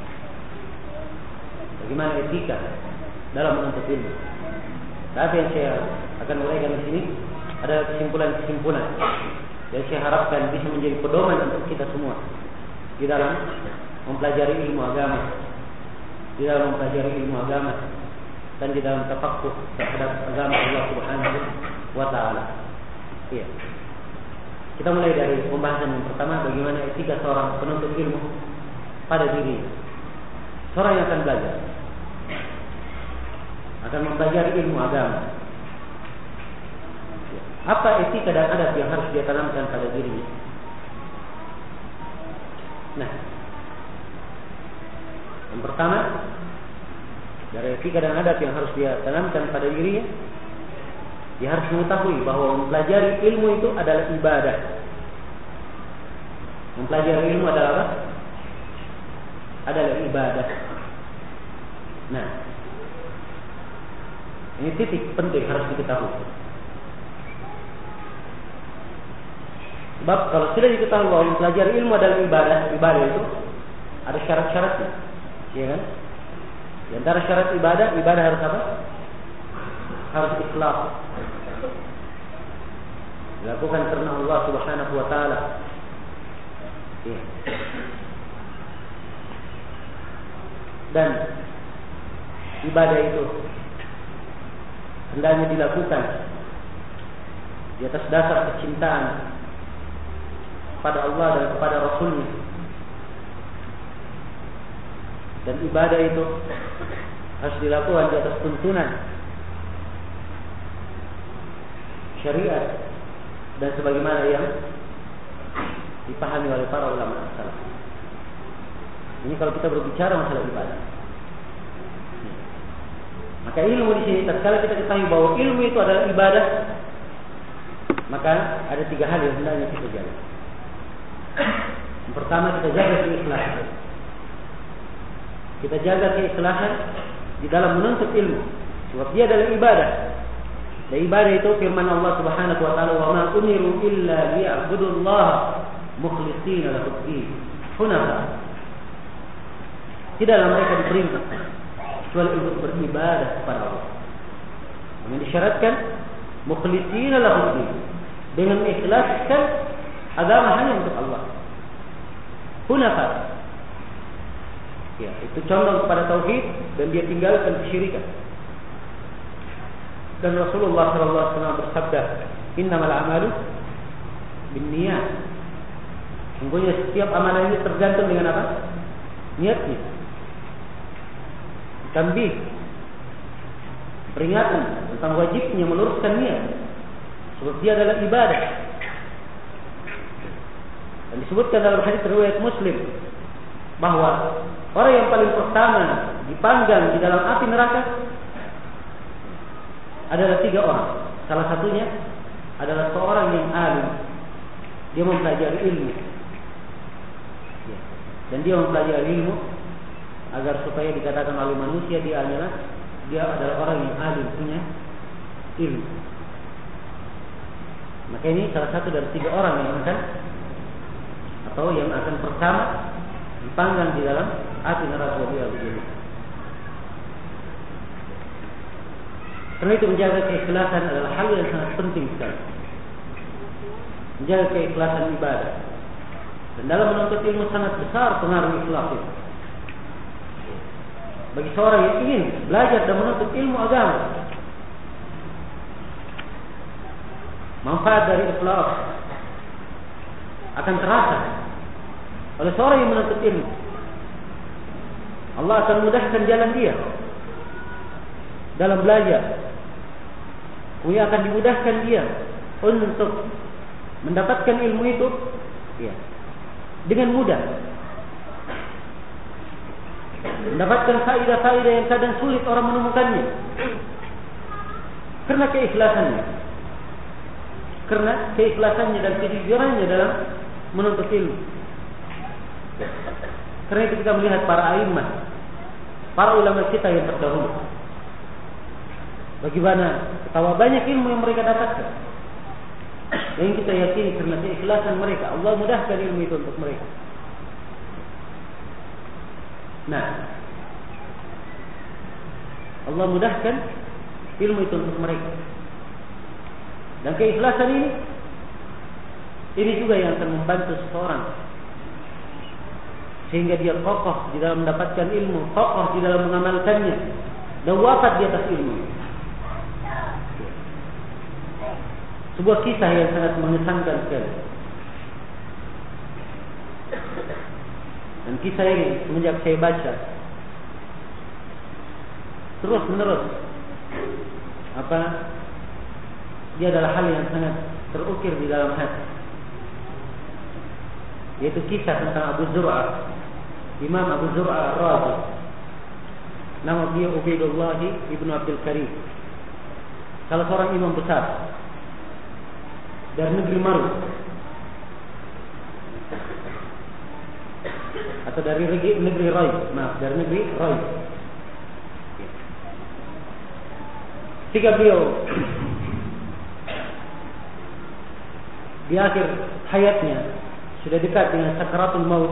Bagaimana etika dalam menuntut ilmu. Tapi yang saya akan uraikan di sini adalah kesimpulan-kesimpulan yang saya harapkan bisa menjadi pedoman untuk kita semua di dalam mempelajari ilmu agama, di dalam mempelajari ilmu agama dan di dalam tafaqquh terhadap agama Allah Subhanahu wa taala. Iya. Kita mulai dari pembahasan yang pertama, bagaimana etika seorang penuntut ilmu pada diri. Seorang yang akan belajar, akan mempelajari ilmu agama. Apa etika dan adab yang harus dia tanamkan pada dirinya? Nah, yang pertama dari etika dan adab yang harus dia tanamkan pada dirinya, dia harus mengetahui bahwa mempelajari ilmu itu adalah ibadah. Mempelajari ilmu adalah apa? Adalah ibadah. Nah, ini titik penting harus diketahui. Sebab kalau sudah diketahui bahwa mempelajari ilmu adalah ibadah, ibadah itu ada syarat-syaratnya, ya kan? Di antara syarat ibadah, ibadah harus apa? Harus ikhlas, dilakukan karena Allah Subhanahu wa taala. Ya. Dan ibadah itu hendaknya dilakukan di atas dasar kecintaan kepada Allah dan kepada Rasulnya. Dan ibadah itu harus dilakukan di atas tuntunan syariat dan sebagaimana yang dipahami oleh para ulama salaf. Ini kalau kita berbicara masalah ibadah. Maka ilmu di sini, tatkala kita ketahui bahwa ilmu itu adalah ibadah, maka ada tiga hal yang hendaknya kita jaga. Yang pertama, kita jaga keikhlasan. Kita jaga keikhlasan di dalam menuntut ilmu, sebab dia adalah ibadah. Dan ibadah itu firman Allah Subhanahu wa taala, "Wa ma umiru illa liya'budullaha mukhlishina lahu-d-din hunafa." Tidaklah mereka diperintah kecuali untuk beribadah kepada Allah. Yang disyaratkan mukhlishina lahu-d-din, dengan mengikhlaskan agama hanya untuk Allah. Hunafa. Ya, itu condong kepada tauhid dan dia tinggalkan kesyirikan. Dan Rasulullah sallallahu alaihi wasallam bersabda, "Innamal a'malu binniyat." Sungguhnya setiap amalan ini tergantung dengan apa? Niatnya. Tambih, peringatan tentang wajibnya meluruskan niat, sebab dia adalah ibadah. Dan disebutkan dalam hadis riwayat Muslim bahwa orang yang paling pertama dipanggang di dalam api neraka adalah tiga orang. Salah satunya adalah seorang yang alim, dia mempelajari ilmu. Ya. dan dia mempelajari ilmu agar supaya dikatakan oleh manusia dia adalah dia adalah orang yang alim, punya ilmu. Maka ini salah satu dari tiga orang yang akan atau yang akan pertama dipanggang di dalam api neraka dia begini. Karena itu menjaga keikhlasan adalah hal yang sangat penting sekali. Menjaga keikhlasan ibadah. Dan dalam menuntut ilmu sangat besar pengaruh ikhlas itu. Bagi seorang yang ingin belajar dan menuntut ilmu agama, manfaat dari ikhlas akan terasa oleh seorang yang menuntut ilmu. Allah akan mudahkan jalan dia dalam belajar. Kemudian akan dimudahkan dia untuk mendapatkan ilmu itu ya, dengan mudah. Mendapatkan faedah-faedah yang kadang sulit orang menemukannya karena keikhlasannya. Karena keikhlasannya dan kejujurannya dalam menuntut ilmu. Karena itu kita melihat para a'immah, para ulama kita yang terdahulu, bagaimana betapa banyak ilmu yang mereka dapatkan. Yang kita yakini karena keikhlasan mereka, Allah mudahkan ilmu itu untuk mereka. Nah, Allah mudahkan ilmu itu untuk mereka. Dan keikhlasan ini, ini juga yang akan membantu seseorang sehingga dia kokoh di dalam mendapatkan ilmu, kokoh di dalam mengamalkannya, dan wafat di atas ilmu. Sebuah kisah yang sangat mengesankan sekali. Dan kisah ini semenjak saya baca terus menerus apa dia adalah hal yang sangat terukir di dalam hati, yaitu kisah tentang Abu Zur'ah, Imam Abu Zur'ah Ar-Razi. Nama dia Ubaidullah ibnu Abdul Karim, salah seorang imam besar dari negeri Maru atau dari negeri Rai, maaf dari negeri Rai. Ketika beliau di akhir hayatnya sudah dekat dengan sakaratul maut,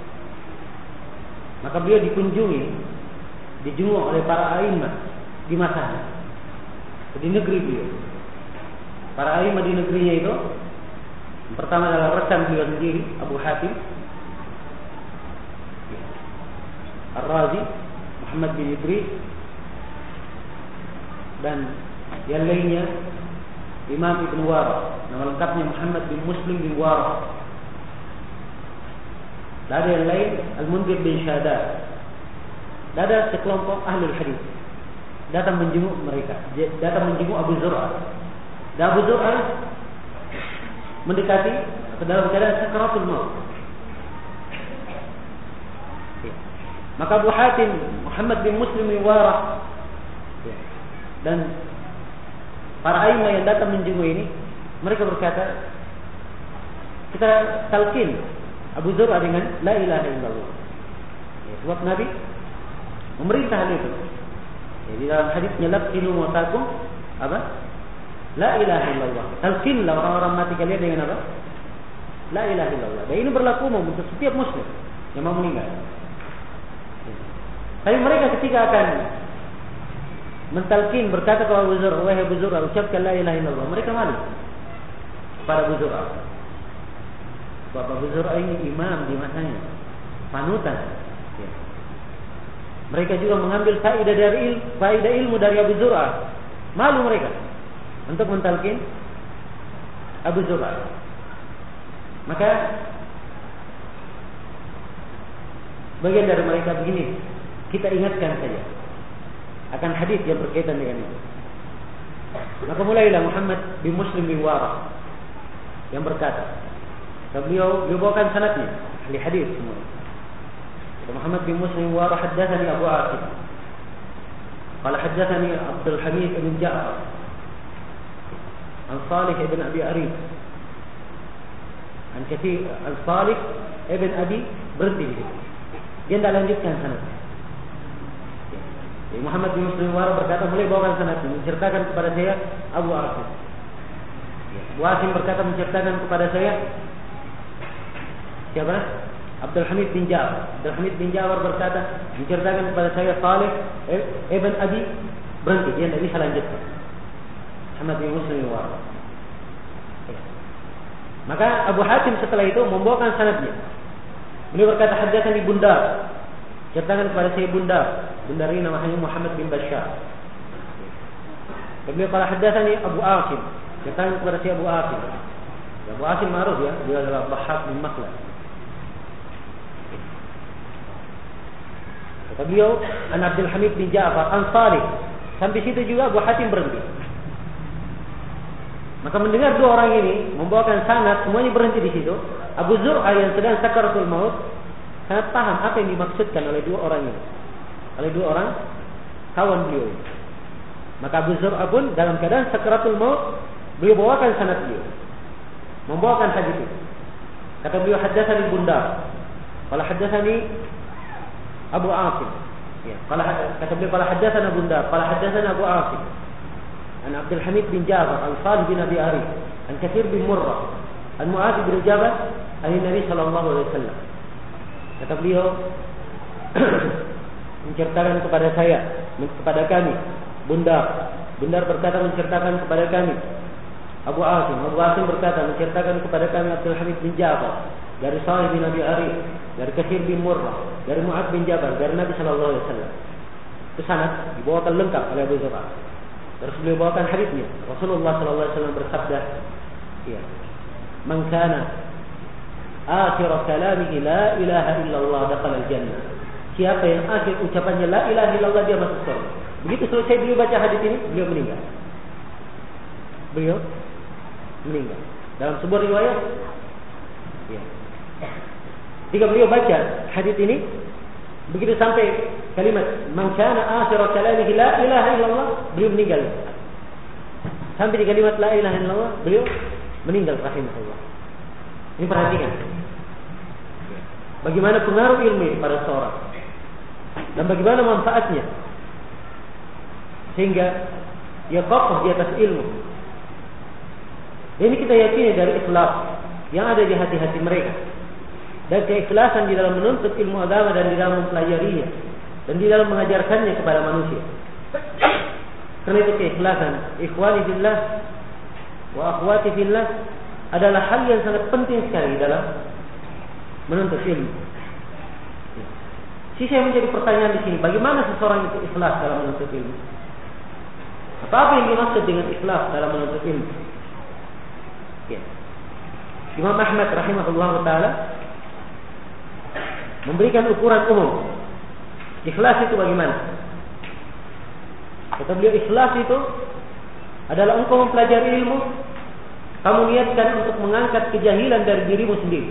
maka beliau dikunjungi, dijenguk oleh para a'immah di masanya, di negeri beliau. Para a'immah di negerinya itu, yang pertama adalah rekan beliau sendiri, Abu Hatim Ar-Razi, Muhammad bin Idris, dan yang lainnya Imam Ibn Warah, nama lengkapnya Muhammad bin Muslim bin Warah. Dan ada yang lain Al-Munzir bin Syadad. Dan ada sekelompok ahlul hadis datang menjenguk mereka, datang menjenguk Abu Zur'ah. Dan Abu Zur'ah mendekati ke dalam keadaan sakaratul maut. Maka Abu Hatim Muhammad bin Muslim bin Warah dan para a'immah yang datang menjenguk ini, mereka berkata, kita talqin Abu Zur'ah dengan la ilaha illallah. Ya, sebab Nabi memerintah hal itu. Ya, di dalam hadisnya laqinu mautakum apa? La ilaha illallah. Talqinlah orang-orang mati kalian dengan apa? La ilaha illallah. Dan ini berlaku umum untuk setiap muslim yang mau meninggal. Ya. Tapi mereka ketika akan mentalkin berkata kepada Abu Zur'ah, wahai Abu Zur'ah, ucapkan la ilaha illallah, mereka malu pada Abu Zur'ah. Bapak Abu Zur'ah ini imam di masanya, panutan. Ya. Mereka juga mengambil faedah dari ilmu, faedah ilmu dari Abu Zur'ah. Malu mereka untuk mentalkin Abu Zur'ah. Maka bagian dari mereka begini, kita ingatkan saja akan hadis yang berkaitan dengan itu. Maka mulailah Muhammad bin Muslim bin Warah yang berkata, beliau beliau bawakan sanadnya ahli hadis semua. Muhammad bin Muslim bin Warah haddatsani Abu Asim, qala haddatsani Abdul Hamid bin Ja'far an Salih ibn Abi Arif an Kathir an Salih ibn Abi berhenti di situ. Dia tidak lanjutkan sanadnya. Ya. Muhammad bin Muslim Wara berkata, mulai bawakan sanadnya, menceritakan kepada saya Abu Asim. Ya. Abu Asim berkata, menceritakan kepada saya siapa? Abdul Hamid bin Ja'far. Abdul Hamid bin Ja'far berkata, menceritakan kepada saya Salih Ibn Abi. Berhenti, dia tidak bisa lanjutkan. Muhammad bin Muslim Wara. Ya. Maka Abu Hatim setelah itu membawakan sanadnya. Beliau berkata, haddatsani Bundar. Ceritakan kepada saya Bundar. Bundar ini namanya Muhammad bin Bashar. Beliau kata haddatsani Abu Asim. Ceritakan kepada saya Abu Asim. Abu Asim ma'ruf ya, dia adalah Bahak bin Makhlad. Kata beliau, An Abdul Hamid bin Ja'far An Salih. Sampai situ juga Abu Hatim berhenti. Maka mendengar dua orang ini membawakan sanad, semuanya berhenti di situ. Abu Zur'ah yang sedang sakaratul maut sangat paham apa yang dimaksudkan oleh dua orang ini, oleh dua orang kawan beliau ini. Maka Abu Zur'ah pun dalam keadaan sakaratul maut, beliau bawakan sanad beliau, membawakan hadis itu. Kata beliau, haddatsani Bundar, qala haddatsani Abu Asim. Ya, qala kata beliau, qala haddatsana Bundar, qala haddatsana Abu Asim. An Abdul Hamid bin Ja'far, An Salih bin Abi Arif, An Katsir bin Murrah, An Mu'adz bin Jabal, An Nabi sallallahu alaihi wasallam. Kata beliau, menceritakan kepada saya, kepada kami, Bundar. Bundar berkata, menceritakan kepada kami Abu Asim. Abu Asim berkata, menceritakan kepada kami Abdul Hamid bin Ja'far, dari Salih bin Abi Arif, dari Katsir bin Murrah, dari Mu'adz bin Jabal, dari Nabi sallallahu alaihi wasallam. Itu sanad dibawakan lengkap oleh Abu Zur'ah. Terus beliau bawakan hadisnya. Rasulullah sallallahu alaihi wasallam bersabda, ya, "Man kana akhir kalamihi la ilaha illallah dakhala al-jannah." Siapa yang akhir ucapannya la ilaha illallah, dia masuk surga. Begitu selesai beliau baca hadis ini, beliau meninggal. Beliau meninggal. Dalam sebuah riwayat, ya, ketika beliau baca hadis ini, begitu sampai kalimat man kana akhir kalamihi la ilaha illallah, beliau meninggal. Sampai di kalimat la ilaha illallah, beliau meninggal rahimahullah. Ini perhatikan bagaimana pengaruh ilmu pada seorang dan bagaimana manfaatnya, sehingga dia kokoh di atas ilmu. Ini kita yakini dari ikhlas yang ada di hati-hati mereka, dan keikhlasan di dalam menuntut ilmu agama dan di dalam mempelajarinya dan di dalam mengajarkannya kepada manusia. Karena itu keikhlasan, ikhwani fillah wa akhwati fillah, adalah hal yang sangat penting sekali dalam menuntut ilmu. Sisa yang menjadi pertanyaan di sini, bagaimana seseorang itu ikhlas dalam menuntut ilmu? Apa yang dimaksud dengan ikhlas dalam menuntut ilmu? Ya. Imam Ahmad rahimahullah taala memberikan ukuran umum. Ikhlas itu bagaimana? Kata beliau, ikhlas itu adalah engkau mempelajari ilmu, kamu niatkan untuk mengangkat kejahilan dari dirimu sendiri.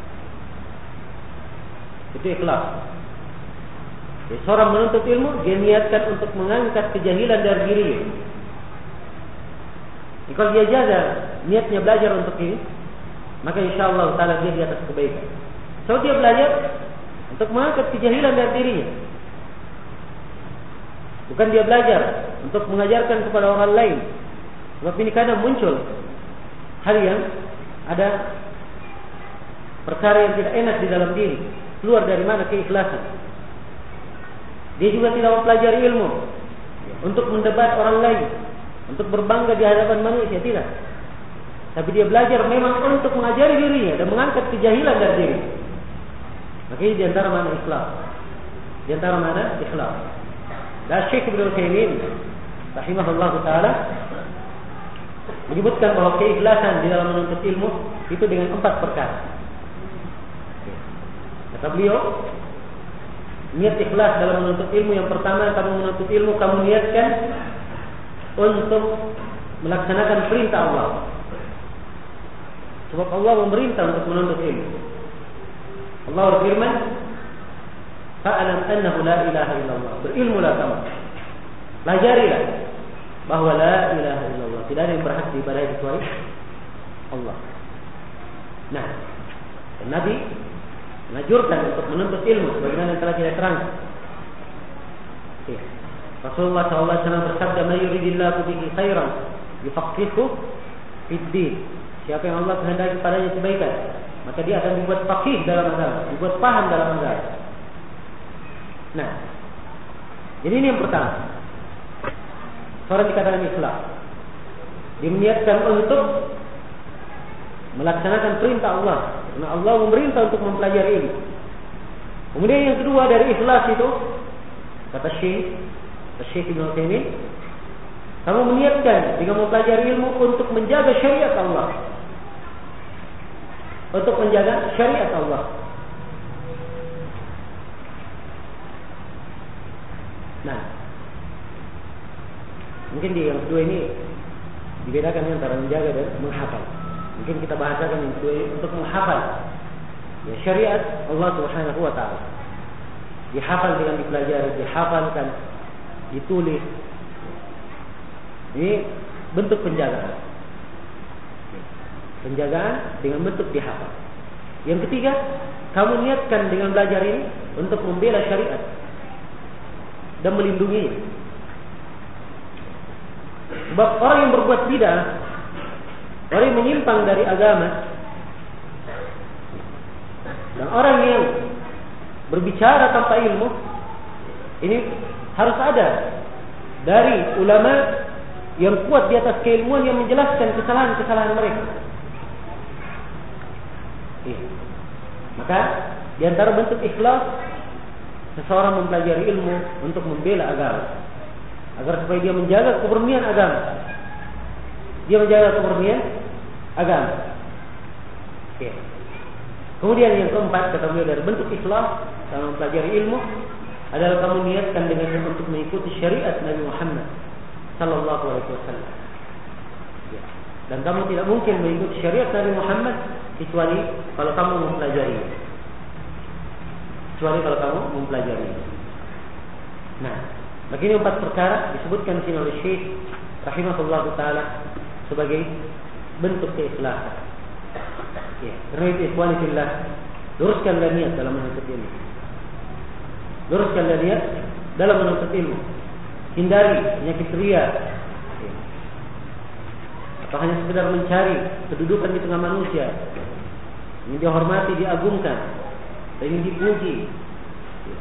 Itu ikhlas. Ya, seorang menuntut ilmu, dia niatkan untuk mengangkat kejahilan dari dirinya. Ya, kalau dia jaga niatnya belajar untuk ini, maka insyaallah taala dia di atas kebaikan. So dia belajar untuk mengangkat kejahilan dari dirinya. Bukan dia belajar untuk mengajarkan kepada orang lain. Sebab ini kadang muncul hal yang ada perkara yang tidak enak di dalam diri. Keluar dari mana keikhlasan? Dia juga tidak mempelajari ilmu untuk mendebat orang lain, untuk berbangga di hadapan manusia, tidak. Tapi dia belajar memang untuk mengajari dirinya dan mengangkat kejahilan dari diri. Maka ini diantara mana ikhlas. Diantara mana ikhlas. Dan Syekh Ibnu Utsaimin rahimahullah taala menyebutkan bahwa keikhlasan di dalam menuntut ilmu itu dengan empat perkara. Kata beliau, niat ikhlas dalam menuntut ilmu, yang pertama, kamu menuntut ilmu, kamu niatkan untuk melaksanakan perintah Allah. Sebab Allah memerintah untuk menuntut ilmu. Allah berfirman, "Fa'alam annahu la ilaha illallah." Berilmulah kamu, pelajarilah bahwa la ilaha illallah, tidak ada yang berhak diibadahi kecuali Allah. Nah, Nabi menganjurkan untuk menuntut ilmu sebagaimana yang telah kita terangkan. Ya. Rasulullah sallallahu alaihi wasallam bersabda, "Man yuridillahu bihi khairan yufaqqihhu fid din." Siapa yang Allah kehendaki padanya kebaikan, maka dia akan dibuat faqih dalam agama, dibuat paham dalam agama. Nah, jadi ini yang pertama. Seorang dikatakan ikhlas, dia meniatkan untuk melaksanakan perintah Allah, karena Allah memerintah untuk mempelajari ilmu. Kemudian yang kedua dari ikhlas itu, kata Syekh Syekh Ibnu Utsaimin, kamu meniatkan dengan mempelajari ilmu untuk menjaga syariat Allah, untuk menjaga syariat Allah. Nah, mungkin di yang kedua ini dibedakan antara menjaga dan menghafal. Mungkin kita bahasakan yang kedua ini untuk menghafal ya, syariat Allah Subhanahu wa taala. Dihafal dengan dipelajari, dihafalkan, ditulis. Ini bentuk penjagaan. Penjagaan dengan bentuk dihafal. Yang ketiga, kamu niatkan dengan belajar ini untuk membela syariat dan melindunginya. Sebab orang yang berbuat bidah, orang yang menyimpang dari agama, dan orang yang berbicara tanpa ilmu, ini harus ada dari ulama yang kuat di atas keilmuan yang menjelaskan kesalahan-kesalahan mereka. Iya. Maka di antara bentuk ikhlas, seseorang mempelajari ilmu untuk membela agama, agar supaya dia menjaga kemurnian agama. Dia menjaga kemurnian agama. Iya. Kemudian yang keempat, kata beliau, dari bentuk ikhlas dalam mempelajari ilmu adalah kamu niatkan dengan untuk mengikuti syariat Nabi Muhammad sallallahu alaihi wasallam. Ya. Dan kamu tidak mungkin mengikuti syariat Nabi Muhammad kecuali kalau kamu mempelajari. Kecuali kalau kamu mempelajari. Nah, begini empat perkara disebutkan di sini oleh Syekh rahimahullah taala sebagai bentuk keikhlasan. Ya, karena itu ikhwani fillah, luruskanlah niat dalam menuntut ilmu. Luruskanlah niat dalam menuntut ilmu. Hindari penyakit riya. Ya. Atau hanya sekedar mencari kedudukan di tengah manusia. Ini dihormati, diagungkan, dan ini dipuji. Ya.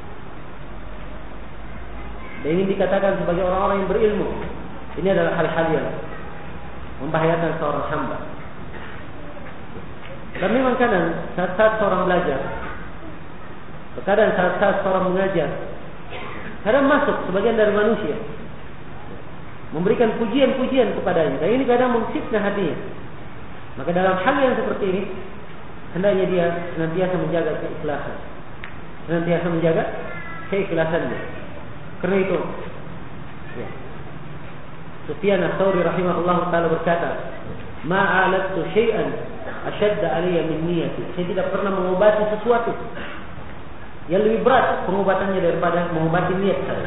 Dan ini dikatakan sebagai orang-orang yang berilmu. Ini adalah hal-hal yang membahayakan seorang hamba. Dan memang kadang saat-saat seorang belajar, kadang saat-saat seorang mengajar, kadang masuk sebagian dari manusia memberikan pujian-pujian kepadanya, dan ini kadang memfitnah hatinya. Maka dalam hal yang seperti ini, hendaknya dia senantiasa menjaga keikhlasan, senantiasa menjaga keikhlasannya. Karena itu, ya, Sufyan Ats-Tsauri rahimahullah taala berkata, "Ma'alattu syai'an asyadda alayya min niyati." Saya tidak pernah mengobati sesuatu yang lebih berat pengobatannya daripada mengobati niat saya.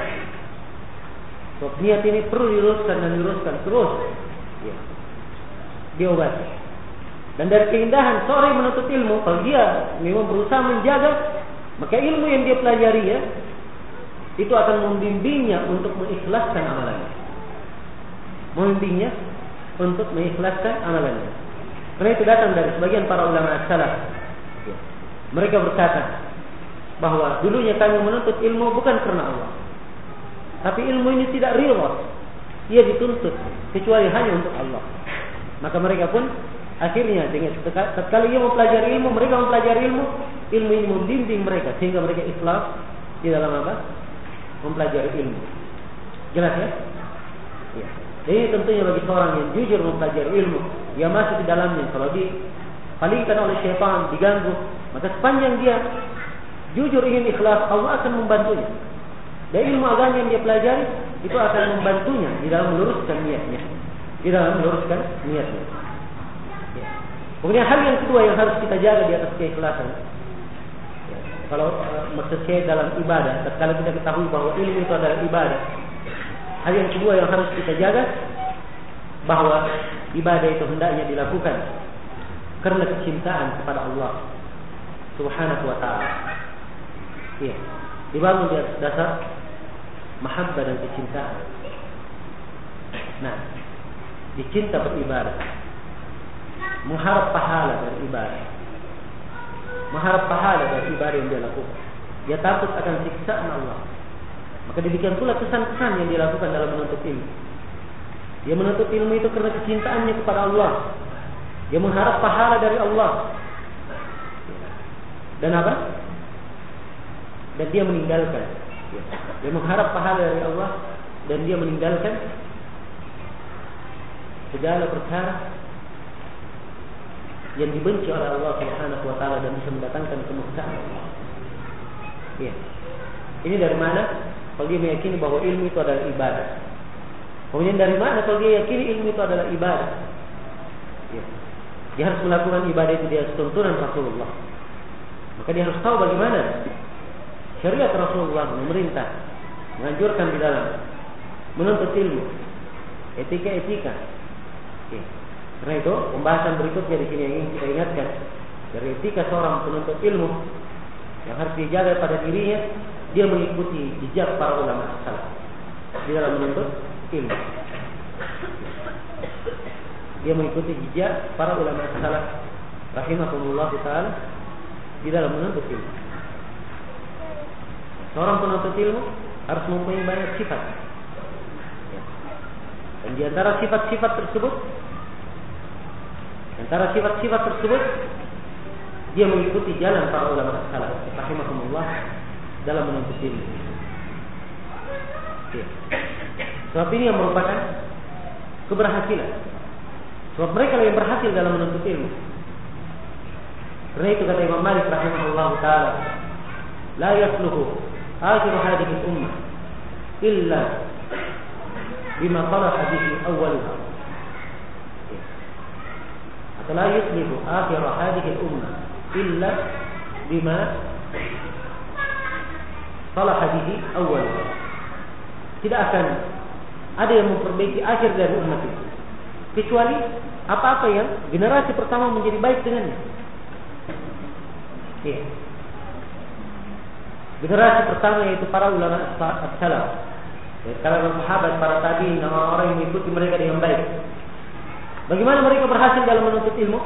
So, niat ini perlu diluruskan dan diluruskan terus, ya, diobati. Dan dari keindahan seorang menuntut ilmu, kalau dia memang berusaha menjaga, maka ilmu yang dia pelajari ya, itu akan membimbingnya untuk mengikhlaskan amalannya. Membimbingnya untuk mengikhlaskan amalannya. Karena itu datang dari sebagian para ulama as-salaf. Ya. Mereka berkata bahwa dulunya kami menuntut ilmu bukan karena Allah, tapi ilmu ini tidak rela, ia dituntut kecuali hanya untuk Allah. Maka mereka pun akhirnya dengan tatkala ia mempelajari ilmu, mereka mempelajari ilmu, ilmu ini membimbing mereka sehingga mereka ikhlas di dalam apa? Mempelajari ilmu. Jelas ya? Ya. Ini tentunya bagi seorang yang jujur mempelajari ilmu, dia masuk di dalamnya, kalau dipalingkan oleh syaitan, diganggu, maka sepanjang dia jujur ingin ikhlas, Allah akan membantunya. Dan ilmu agama yang dia pelajari itu akan membantunya di dalam meluruskan niatnya, di dalam meluruskan niatnya. Ya. Kemudian hal yang kedua yang harus kita jaga di atas keikhlasan, ya, kalau uh, maksud saya dalam ibadah, tatkala kita ketahui bahwa ilmu itu adalah ibadah, hal yang kedua yang harus kita jaga bahwa ibadah itu hendaknya dilakukan karena kecintaan kepada Allah. Subhanahu wa ta'ala. Iya, dibangun di atas dasar mahabbah dan kecintaan. Nah, dicinta beribadah, mengharap pahala dari ibadah, mengharap pahala dari ibadah yang dia lakukan. Dia takut akan siksaan Allah. Maka demikian pula kesan-kesan yang dia lakukan dalam menuntut ilmu. Dia menuntut ilmu itu karena kecintaannya kepada Allah. Dia mengharap pahala dari Allah. Dan apa? Dan dia meninggalkan. Dia mengharap pahala dari Allah dan dia meninggalkan segala perkara yang dibenci oleh Allah Subhanahu wa taala dan bisa mendatangkan kemurkaan Allah. Ya. Ini dari mana? Kalau dia meyakini bahwa ilmu itu adalah ibadah. Kemudian dari mana kalau dia yakini ilmu itu adalah ibadah? Ya. Dia harus melakukan ibadah itu di atas tuntunan Rasulullah. Maka dia harus tahu bagaimana syariat Rasulullah memerintah, menganjurkan di dalam menuntut ilmu, etika-etika. Ya. Karena itu pembahasan berikutnya di sini yang ingin kita ingatkan dari etika seorang penuntut ilmu yang harus dijaga pada dirinya, dia mengikuti jejak para ulama salaf di dalam menuntut ilmu. Dia mengikuti jejak para ulama salaf rahimahumullah taala di dalam menuntut ilmu. Seorang penuntut ilmu harus mempunyai banyak sifat. Dan di antara sifat-sifat tersebut, antara sifat-sifat tersebut, dia mengikuti jalan para ulama salaf rahimahumullah dalam menuntut ilmu. Ya. Sebab ini yang merupakan keberhasilan. Sebab mereka yang berhasil dalam menuntut ilmu. Karena itu kata Imam Malik rahimahullah taala, la yasluhu akhir hadhihi al-ummah illa bima qala hadhihi awwaluha. Atau la yasluhu akhir hadhihi al-ummah illa bima qala hadhihi awwaluha. Tidak akan ada yang memperbaiki akhir dari umat itu kecuali apa-apa yang generasi pertama menjadi baik dengannya. Ya. Generasi pertama yaitu para ulama salaf, ya, para sahabat, para tabi'in, dan orang-orang yang mengikuti mereka dengan baik. Bagaimana mereka berhasil dalam menuntut ilmu?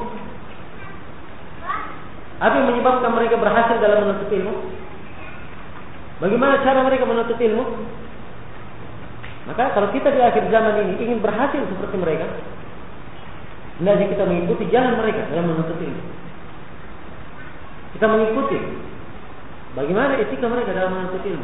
Apa yang menyebabkan mereka berhasil dalam menuntut ilmu? Bagaimana cara mereka menuntut ilmu? Maka kalau kita di akhir zaman ini ingin berhasil seperti mereka, hendaknya kita mengikuti jalan mereka dalam menuntut ilmu. Kita mengikuti bagaimana etika mereka dalam menuntut ilmu.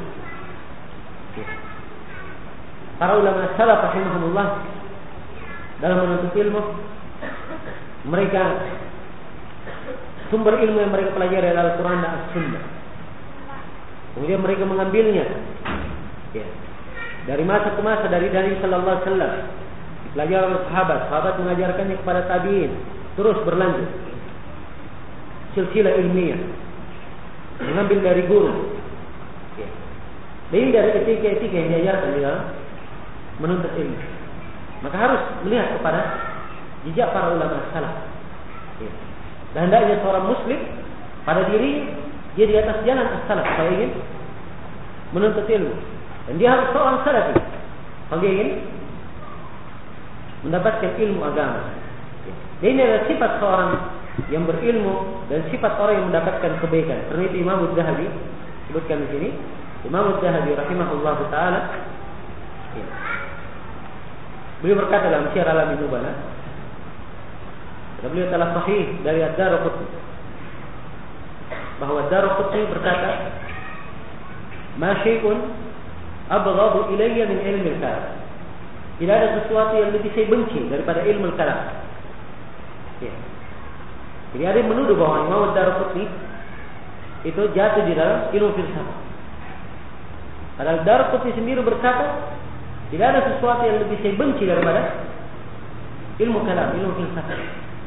Para ulama salaf rahimahumullah dalam menuntut ilmu, mereka sumber ilmu yang mereka pelajari adalah Al-Quran dan As-Sunnah. Kemudian mereka mengambilnya ya, dari masa ke masa, dari dari sallallahu alaihi wasallam, dipelajari oleh sahabat, sahabat mengajarkannya kepada tabi'in, terus berlanjut silsilah ilmiah, mengambil dari guru. Ya. Ini dari etika-etika yang diajarkan di dalam menuntut ilmu. Maka harus melihat kepada jejak para ulama salaf. Ya. Dan hendaknya seorang muslim pada diri dia di atas jalan as-salaf kalau ingin menuntut ilmu. Dan dia harus seorang salafi kalau dia ingin mendapatkan ilmu agama. Ya. Dan ini adalah sifat seorang yang berilmu dan sifat orang yang mendapatkan kebaikan. Karena itu Imam Az-Zahabi sebutkan di sini, Imam Az-Zahabi rahimahullah taala, ya, beliau berkata dalam Syiar Alamin Nubala, beliau telah sahih dari Ad-Daraqutni bahwa Ad-Daraqutni berkata, "Ma syai'un abghadu ilayya min ilmi al-kalam." Tidak ada sesuatu yang lebih saya benci daripada ilmu al-kalam. Ya. Jadi ada yang menuduh bahwa Imam Ad-Daraqutni itu jatuh di dalam ilmu filsafat. Padahal Ad-Daraqutni sendiri berkata, tidak ada sesuatu yang lebih saya benci daripada ilmu kalam, ilmu filsafat.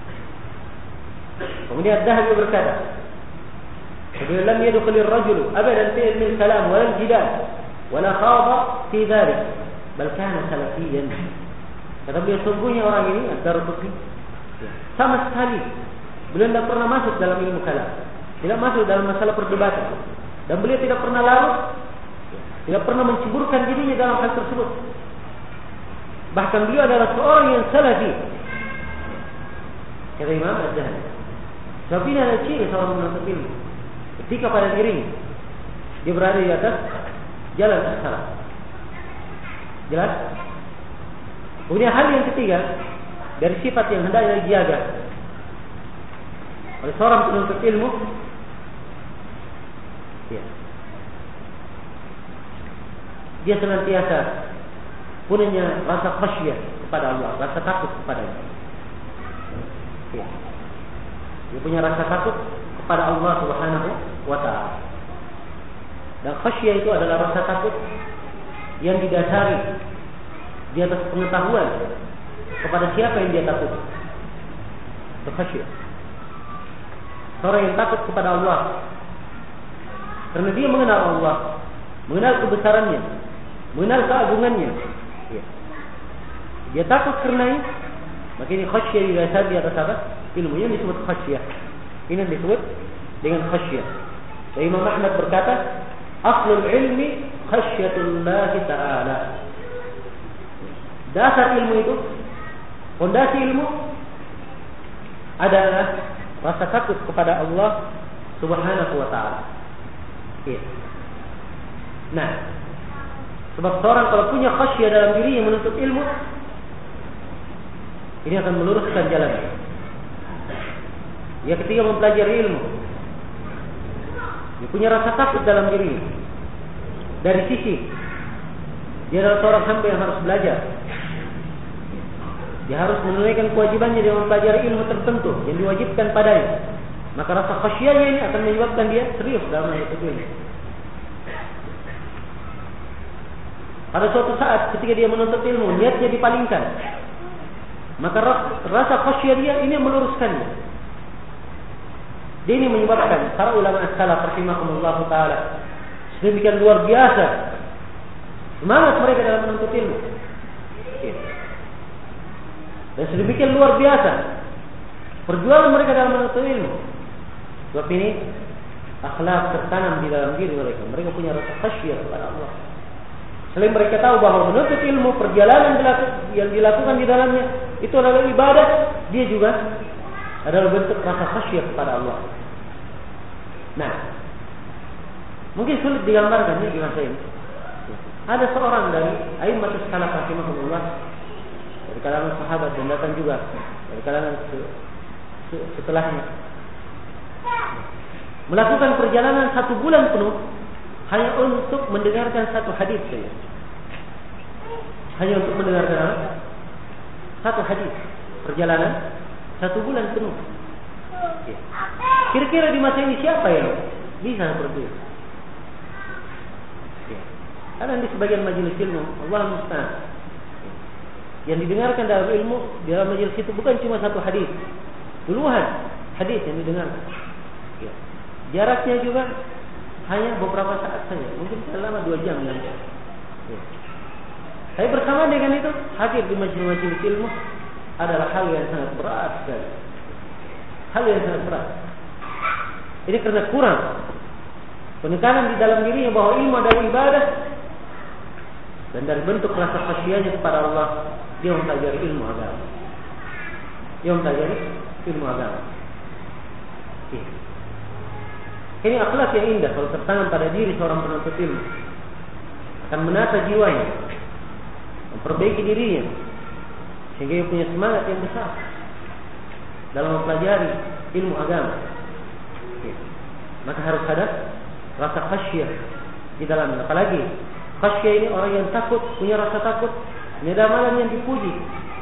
Kemudian Ad-Dahabi berkata, "Beliau lam yadkhul ar-rajulu abadan fi ilmi al-kalam wala al-jidal wala khada fi dhalik, bal kana salafiyyan." Kata beliau, sungguhnya orang ini Ad-Daraqutni sama sekali beliau tidak pernah masuk dalam ilmu kalam. tidak masuk dalam masalah perdebatan, dan beliau tidak pernah larut, tidak pernah menceburkan dirinya dalam hal tersebut. Bahkan beliau adalah seorang yang salafi, kata Imam Az-Zahabi. Sebab ini adalah ciri seorang penuntut ilmu. Ketika pada dirinya dia berada di atas jalan as-salaf. Jelas? Kemudian hal yang ketiga dari sifat yang hendaknya dijaga oleh seorang penuntut ilmu, ya, dia senantiasa punya rasa khasyah kepada Allah, rasa takut kepada-Nya. Ya. Dia punya rasa takut kepada Allah Subhanahu wa taala. Dan khasyah itu adalah rasa takut yang didasari di atas pengetahuan kepada siapa yang dia takut. Itu khasyah. Seorang yang takut kepada Allah karena dia mengenal Allah, mengenal kebesarannya, mengenal keagungannya. Ya. Dia takut karena ini, maka ini khasyah didasari di atas apa? Ilmu yang disebut khasyah. Ini yang disebut dengan khasyah. Dan Imam Ahmad berkata, aslul ilmi khasyatullah ta'ala. Dasar ilmu itu, fondasi ilmu adalah rasa takut kepada Allah Subhanahu wa taala. Ya. Nah, sebab seorang kalau punya khasyah dalam dirinya menuntut ilmu, ini akan meluruskan jalannya. Ya, ketika mempelajari ilmu, dia punya rasa takut dalam dirinya. Dari sisi dia adalah seorang hamba yang harus belajar. Dia harus menunaikan kewajibannya dengan mempelajari ilmu tertentu yang diwajibkan padanya. Maka rasa khasyahnya ini akan menyebabkan dia serius dalam menuntut ilmu. Pada suatu saat ketika dia menuntut ilmu, niatnya dipalingkan, maka rasa khasyah dia ini meluruskannya. Dia ini menyebabkan para ulama as-salaf rahimahumullah taala sedemikian luar biasa semangat mereka dalam menuntut ilmu. Dan sedemikian luar biasa perjuangan mereka dalam menuntut ilmu. Sebab ini akhlak tertanam di dalam diri mereka. Mereka punya rasa khasyah kepada Allah. Selain mereka tahu bahwa menuntut ilmu, perjalanan yang dilakukan di dalamnya itu adalah ibadah, dia juga adalah bentuk rasa khasyah kepada Allah. Nah, mungkin sulit digambarkan ya di masa ini. Ada seorang dari a'immatus salaf rahimahullah, dari kalangan sahabat dan datang juga dari kalangan setelahnya, melakukan perjalanan satu bulan penuh hanya untuk mendengarkan satu hadis saja. Hanya untuk mendengarkan satu hadis. Perjalanan satu bulan penuh. Kira-kira di masa ini siapa yang bisa seperti itu? Karena di sebagian majelis ilmu, Allah musta'an, yang didengarkan dalam ilmu di dalam majelis itu bukan cuma satu hadis, puluhan hadis yang didengarkan. Jaraknya juga hanya beberapa saat saja, mungkin selama dua jam yang. Tapi bersama dengan itu, hadir di majelis-majelis ilmu adalah hal yang sangat berat sekali. Hal yang sangat berat. Ini karena kurang penekanan di dalam dirinya bahwa ilmu adalah ibadah, dan dari bentuk rasa khasyahnya kepada Allah, dia mempelajari ilmu agama. Dia mempelajari ilmu agama. Ini akhlak yang indah kalau tertanam pada diri seorang penuntut ilmu. Akan menata jiwanya, memperbaiki dirinya, sehingga dia punya semangat yang besar dalam mempelajari ilmu agama. Maka harus ada rasa khasyah di dalamnya. Apalagi khasyah ini orang yang takut, punya rasa takut, ini adalah malam yang dipuji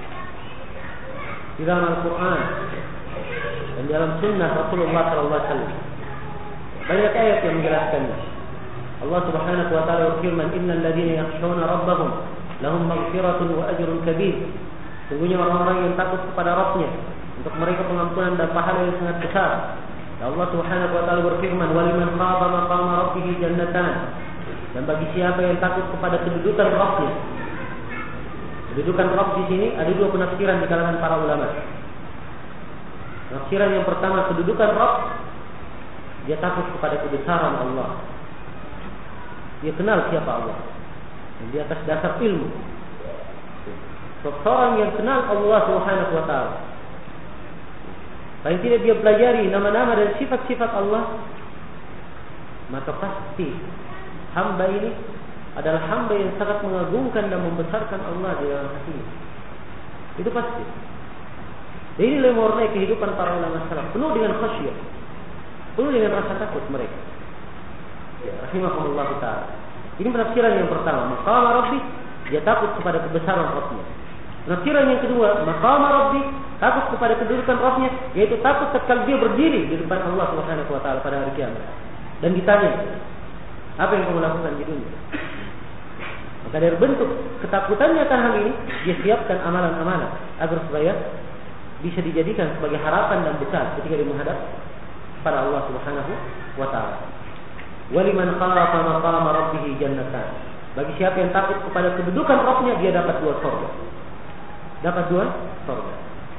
di dalam Al-Quran dan di dalam Sunnah Rasulullah Sallallahu Alaihi Wasallam. Banyak ayat yang menjelaskannya. Allah Subhanahu Wa Taala berfirman, Innal ladzina yakhshawna rabbahum lahum maghfiratun wa ajrun kabir. Sungguhnya orang-orang yang takut kepada Rabbnya, untuk mereka pengampunan dan pahala yang sangat besar. Allah Subhanahu Wa Taala berfirman, Waliman khafa maqama rabbih jannatan. Dan bagi siapa yang takut kepada kedudukan Rabbnya. Kedudukan Rabb di sini ada dua penafsiran di kalangan para ulama. Penafsiran yang pertama, kedudukan Rabb dia takut kepada kebesaran Allah. Dia kenal siapa Allah. Dan di atas dasar ilmu. Seorang yang kenal Allah Subhanahu wa taala, paling tidak dia pelajari nama-nama dan sifat-sifat Allah, maka pasti hamba ini adalah hamba yang sangat mengagungkan dan membesarkan Allah di dalam hatinya. Itu pasti. Dan inilah yang mewarnai kehidupan para ulama salaf, penuh dengan khasyah, penuh dengan rasa takut mereka. Ya, rahimahumullah ta'ala. Ini penafsiran yang pertama, maqam Rabbi, dia takut kepada kebesaran Rabbnya. Penafsiran yang kedua, maqam Rabbi, takut kepada kedudukan Rabbnya, yaitu takut ketika dia berdiri di depan Allah Subhanahu wa taala pada hari kiamat dan ditanya, apa yang kamu lakukan di dunia? Maka dari bentuk ketakutannya akan hal ini, dia siapkan amalan-amalan agar supaya bisa dijadikan sebagai harapan dan bekal ketika dia menghadap pada Allah Subhanahu wa taala. Waliman khafa maqama rabbih jannatan. Bagi siapa yang takut kepada kedudukan Rabbnya, dia dapat dua surga. Dapat dua surga.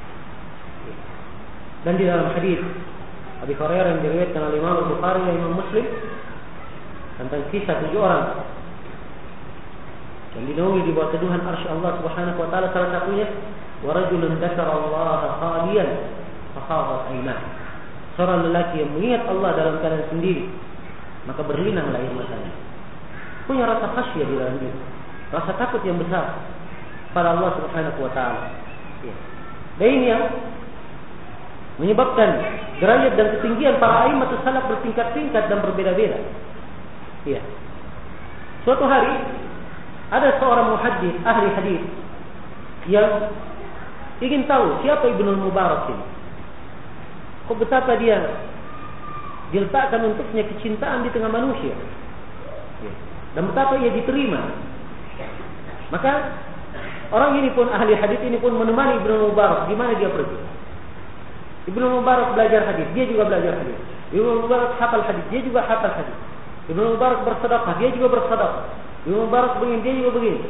Dan di dalam hadis Abi Hurairah yang diriwayatkan oleh Imam Bukhari dan Imam Muslim tentang kisah tujuh orang yang dinaungi di bawah teduhan arsy Allah Subhanahu wa taala, salah satunya wa rajulun dzakara Allah khaliyan fa khadat aynah. Seorang lelaki yang mengingat Allah dalam keadaan sendiri, maka berlinang air matanya. Punya rasa khasyah di dalam diri, rasa takut yang besar pada Allah Subhanahu wa taala. Ya. Dan ini yang menyebabkan derajat dan ketinggian para a'immatus salaf bertingkat-tingkat dan berbeda-beda. Ya. Suatu hari ada seorang muhaddits, ahli hadis, yang ingin tahu siapa Ibnu Mubarak ini. Kok betapa dia diletakkan untuknya kecintaan di tengah manusia, ya. Dan betapa ia diterima. Maka orang ini pun, ahli hadis ini pun menemani Ibnu Mubarak di mana dia pergi. Ibnu Mubarak belajar hadis, dia juga belajar hadis. Ibnu Mubarak hafal hadis, dia juga hafal hadis. Ibnu Mubarak bersedekah, dia juga bersedekah. Ibnu Mubarak begini, dia juga begini.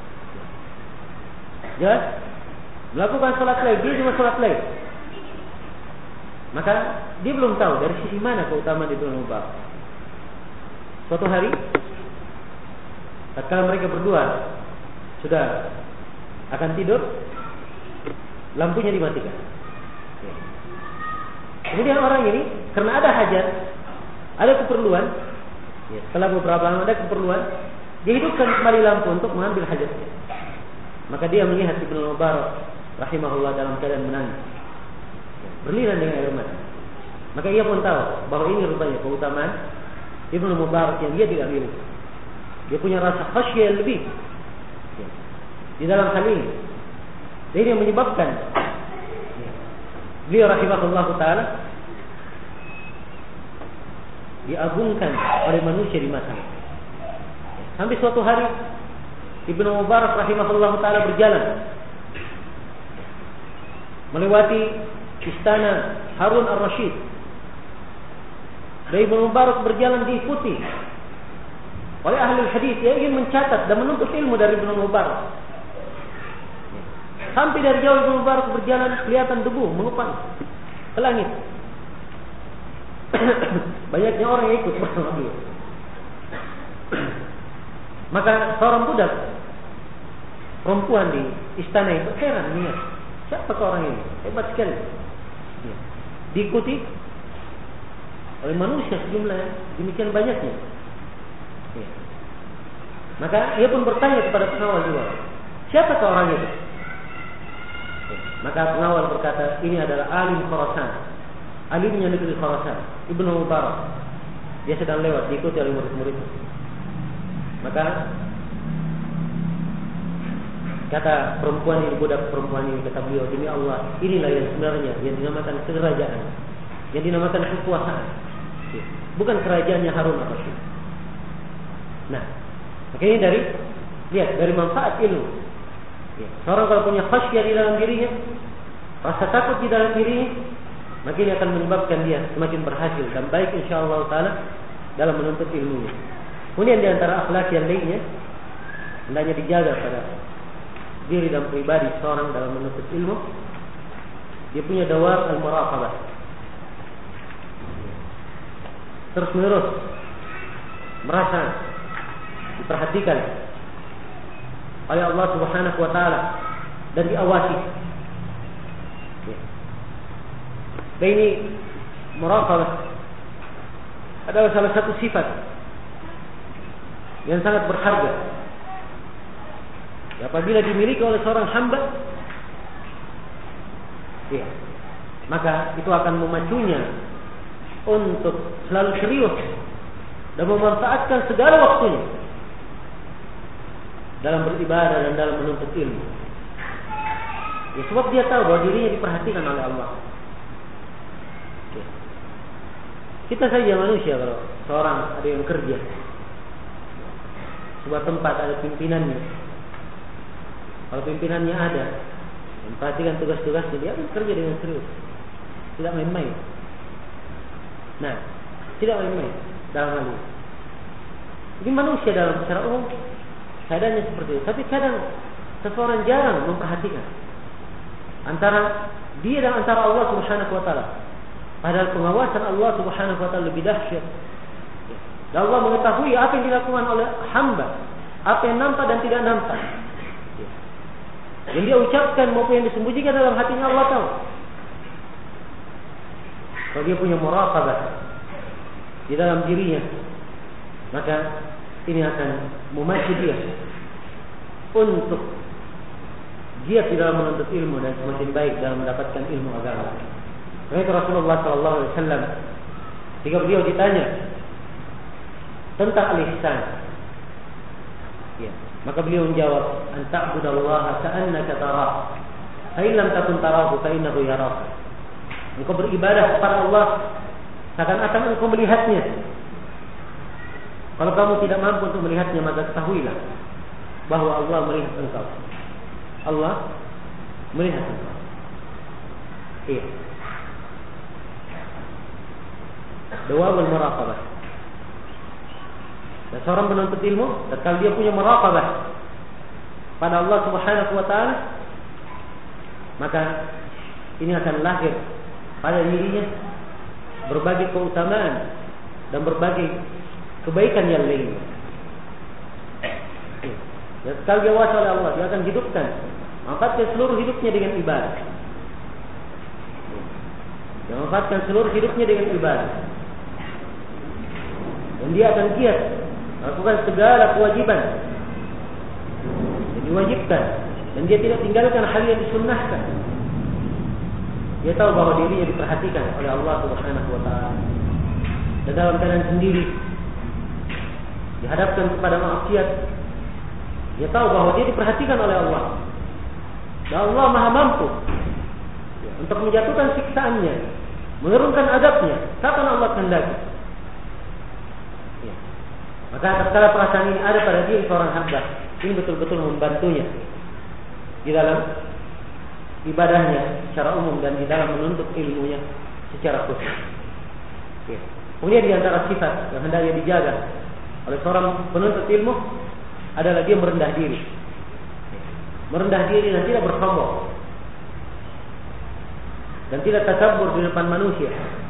Jelas? Melakukan salat lain, dia juga salat lain. Maka dia belum tahu dari sisi mana keutamaan Ibnu Mubarak. Suatu hari, tatkala mereka berdua sudah akan tidur, lampunya dimatikan. Kemudian orang ini karena ada hajat, ada keperluan, ya, setelah beberapa lama ada keperluan, dia hidupkan kembali lampu untuk mengambil hajatnya. Maka dia melihat Ibnu Mubarak rahimahullah dalam keadaan menangis, berlinang dengan air mata. Maka ia pun tahu bahwa ini rupanya keutamaan Ibnu Mubarak yang dia tidak miliki. Dia punya rasa khasyah yang lebih, ya, di dalam hal ini. Dan ini yang menyebabkan, ya, beliau rahimahullah ta'ala diagungkan oleh manusia di masanya. Sampai suatu hari Ibnu Mubarak rahimahullah ta'ala berjalan melewati istana Harun ar-Rasyid. Dan Ibnu Mubarak berjalan diikuti oleh ahli hadis yang ingin mencatat dan menuntut ilmu dari Ibnu Mubarak. Sampai dari jauh Ibnu Mubarak berjalan, kelihatan debu mengepang ke langit. Banyaknya orang yang ikut bersama beliau. Maka seorang budak perempuan di istana itu heran melihat, siapa orang ini? Hebat sekali. Ya. Diikuti oleh manusia sejumlah demikian banyaknya. Ya. Maka ia pun bertanya kepada pengawal juga, siapakah orang itu? Ya. Maka pengawal berkata, ini adalah alim Khurasan, alimnya negeri Khurasan, Ibnu Mubarak. Dia sedang lewat, diikuti oleh murid-muridnya. Maka kata perempuan ini, budak perempuan ini, kata beliau, demi Allah, inilah yang sebenarnya yang dinamakan kerajaan, yang dinamakan kekuasaan, bukan kerajaannya Harun ar-Rasyid. Nah, maka ini dari lihat dari manfaat ilmu. Ya, seorang kalau punya khasyah di dalam dirinya, rasa takut di dalam dirinya, maka ini akan menyebabkan dia semakin berhasil dan baik insyaallah taala dalam menuntut ilmunya. Kemudian di antara akhlak yang lainnya, hendaknya dijaga pada diri dan pribadi seorang dalam menuntut ilmu, dia punya dawar al-muraqabah. terus menerus merasa diperhatikan oleh Allah Subhanahu wa taala dan diawasi. Dan ini muraqabah adalah salah satu sifat yang sangat berharga. Apabila dimiliki oleh seorang hamba, ya, maka itu akan memacunya untuk selalu serius dan memanfaatkan segala waktunya dalam beribadah dan dalam menuntut ilmu. Ya, sebab dia tahu bahwa dirinya diperhatikan oleh Allah. Ya. Kita saja manusia, kalau seorang ada yang kerja sebuah tempat ada pimpinannya, kalau pimpinannya ada memperhatikan tugas-tugasnya, dia akan kerja dengan serius, tidak main-main. Nah, tidak main-main dalam hal ini. Jadi manusia dalam secara umum keadaannya seperti itu. Tapi kadang seseorang jarang memperhatikan antara dia dan antara Allah Subhanahu wa taala. Padahal pengawasan Allah Subhanahu wa taala lebih dahsyat. Dan Allah mengetahui apa yang dilakukan oleh hamba, apa yang nampak dan tidak nampak. Yang dia ucapkan maupun yang disembunyikan dalam hatinya, Allah tahu. Kalau dia punya muraqabah di dalam dirinya, maka ini akan memacu dia untuk giat di dalam menuntut ilmu dan semakin baik dalam mendapatkan ilmu agama. Karena Rasulullah Sallallahu Alaihi Wasallam, jika beliau ditanya tentang al-ihsan, ya, maka beliau menjawab, "An ta'budallaha ka'annaka tarahu, fa in lam takun tarahu fa innahu yaraka." Engkau beribadah kepada Allah seakan-akan engkau melihatnya. Kalau kamu tidak mampu untuk melihatnya, maka ketahuilah bahwa Allah melihat engkau. Allah melihat engkau. Iya. Dawamul muraqabah. Dan seorang penuntut ilmu, tatkala dia punya muraqabah pada Allah Subhanahu wa taala, maka ini akan lahir pada dirinya berbagai keutamaan dan berbagai kebaikan yang lain. Dan sekali dia wasal oleh Allah, dia akan hidupkan, manfaatkan seluruh hidupnya dengan ibadah. Dia manfaatkan seluruh hidupnya dengan ibadah. Dan dia akan giat melakukan segala kewajiban yang diwajibkan, dan dia tidak tinggalkan hal yang disunnahkan. Dia tahu bahwa dirinya diperhatikan oleh Allah Subhanahu wa taala. Dan dalam keadaan sendiri dihadapkan kepada maksiat, dia tahu bahwa dia diperhatikan oleh Allah. Dan Allah Maha mampu untuk menjatuhkan siksaannya, menurunkan azabnya kapan Allah kehendaki. Ya. Maka tatkala perasaan ini ada pada diri seorang hamba, ini betul-betul membantunya di dalam ibadahnya secara umum dan di dalam menuntut ilmunya secara khusus. Ya. Kemudian di antara sifat yang hendaknya dijaga oleh seorang penuntut ilmu adalah dia merendah diri. Merendah diri dan tidak bersombong, dan tidak takabur di depan manusia.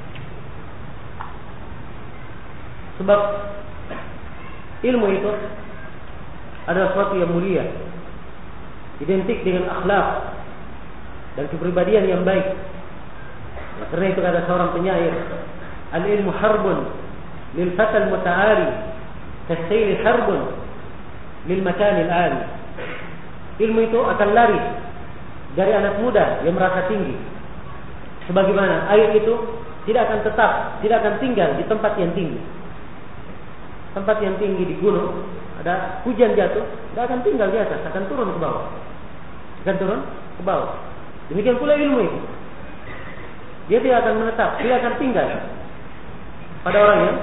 Sebab ilmu itu adalah sesuatu yang mulia, identik dengan akhlak dan kepribadian yang baik. Nah, karena itu ada seorang penyair, al-ilmu harbun lil fatal muta'ali kasayli harbun lil makanil ali. Ilmu itu akan lari dari anak muda yang merasa tinggi, sebagaimana air itu tidak akan tetap, tidak akan tinggal di tempat yang tinggi. Tempat yang tinggi di gunung, ada hujan jatuh, tidak akan tinggal di atas, akan turun ke bawah, akan turun ke bawah. Demikian pula ilmu itu, dia tidak akan menetap, dia akan tinggal pada orang yang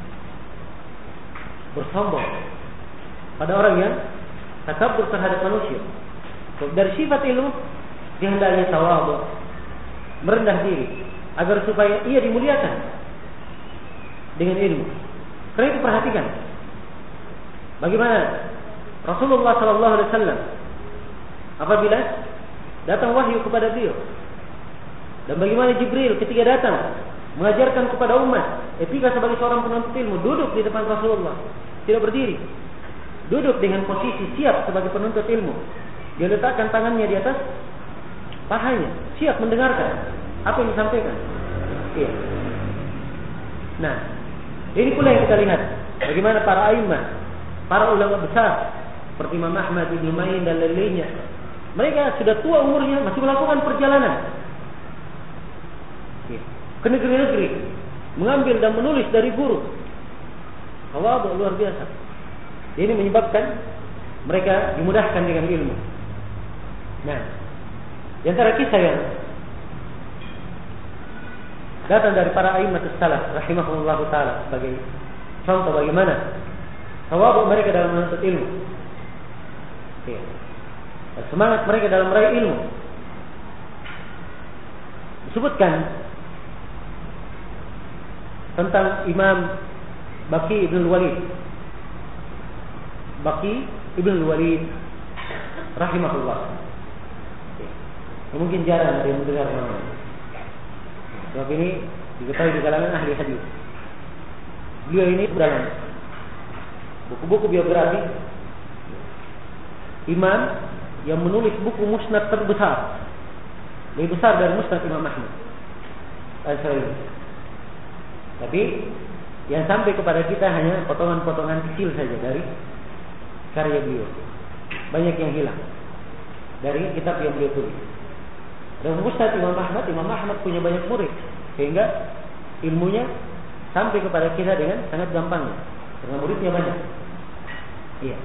bersombong, pada orang yang takabur terhadap manusia. Dari sifat ilmu, dia hendaknya tawadhu, merendah diri, agar supaya ia dimuliakan dengan ilmu. Karena itu perhatikan bagaimana Rasulullah Sallallahu Alaihi Wasallam apabila datang wahyu kepada beliau, dan bagaimana Jibril ketika datang mengajarkan kepada umat, etika sebagai seorang penuntut ilmu, duduk di depan Rasulullah, tidak berdiri. Duduk dengan posisi siap sebagai penuntut ilmu. Dia letakkan tangannya di atas pahanya, siap mendengarkan apa yang disampaikan. Iya. Nah, ini pula yang kita lihat bagaimana para a'immah, para ulama besar seperti Imam Ahmad, Ibnu Ma'in dan lain-lainnya. Mereka sudah tua umurnya masih melakukan perjalanan ke negeri-negeri, mengambil dan menulis dari guru. Tawadhu luar biasa. Ini menyebabkan mereka dimudahkan dengan ilmu. Nah, di antara kisah yang datang dari para a'immatus salaf rahimahullah taala sebagai contoh bagaimana tawadhu mereka dalam menuntut ilmu. Ya. Dan semangat mereka dalam meraih ilmu. Disebutkan tentang Imam Baqi ibn Walid. Baqi ibn Walid rahimahullah. Ya. Mungkin jarang ada yang mendengar namanya. Sebab ini diketahui di kalangan ahli hadis. Beliau ini dalam buku-buku biografi imam yang menulis buku musnad terbesar, lebih besar dari musnad Imam Ahmad Al-Syafi'i. Tapi yang sampai kepada kita hanya potongan-potongan kecil saja dari karya beliau. Banyak yang hilang dari kitab yang beliau tulis. Dan musnad Imam Ahmad, Imam Ahmad punya banyak murid, sehingga ilmunya sampai kepada kita dengan sangat gampangnya, karena muridnya banyak. Iya.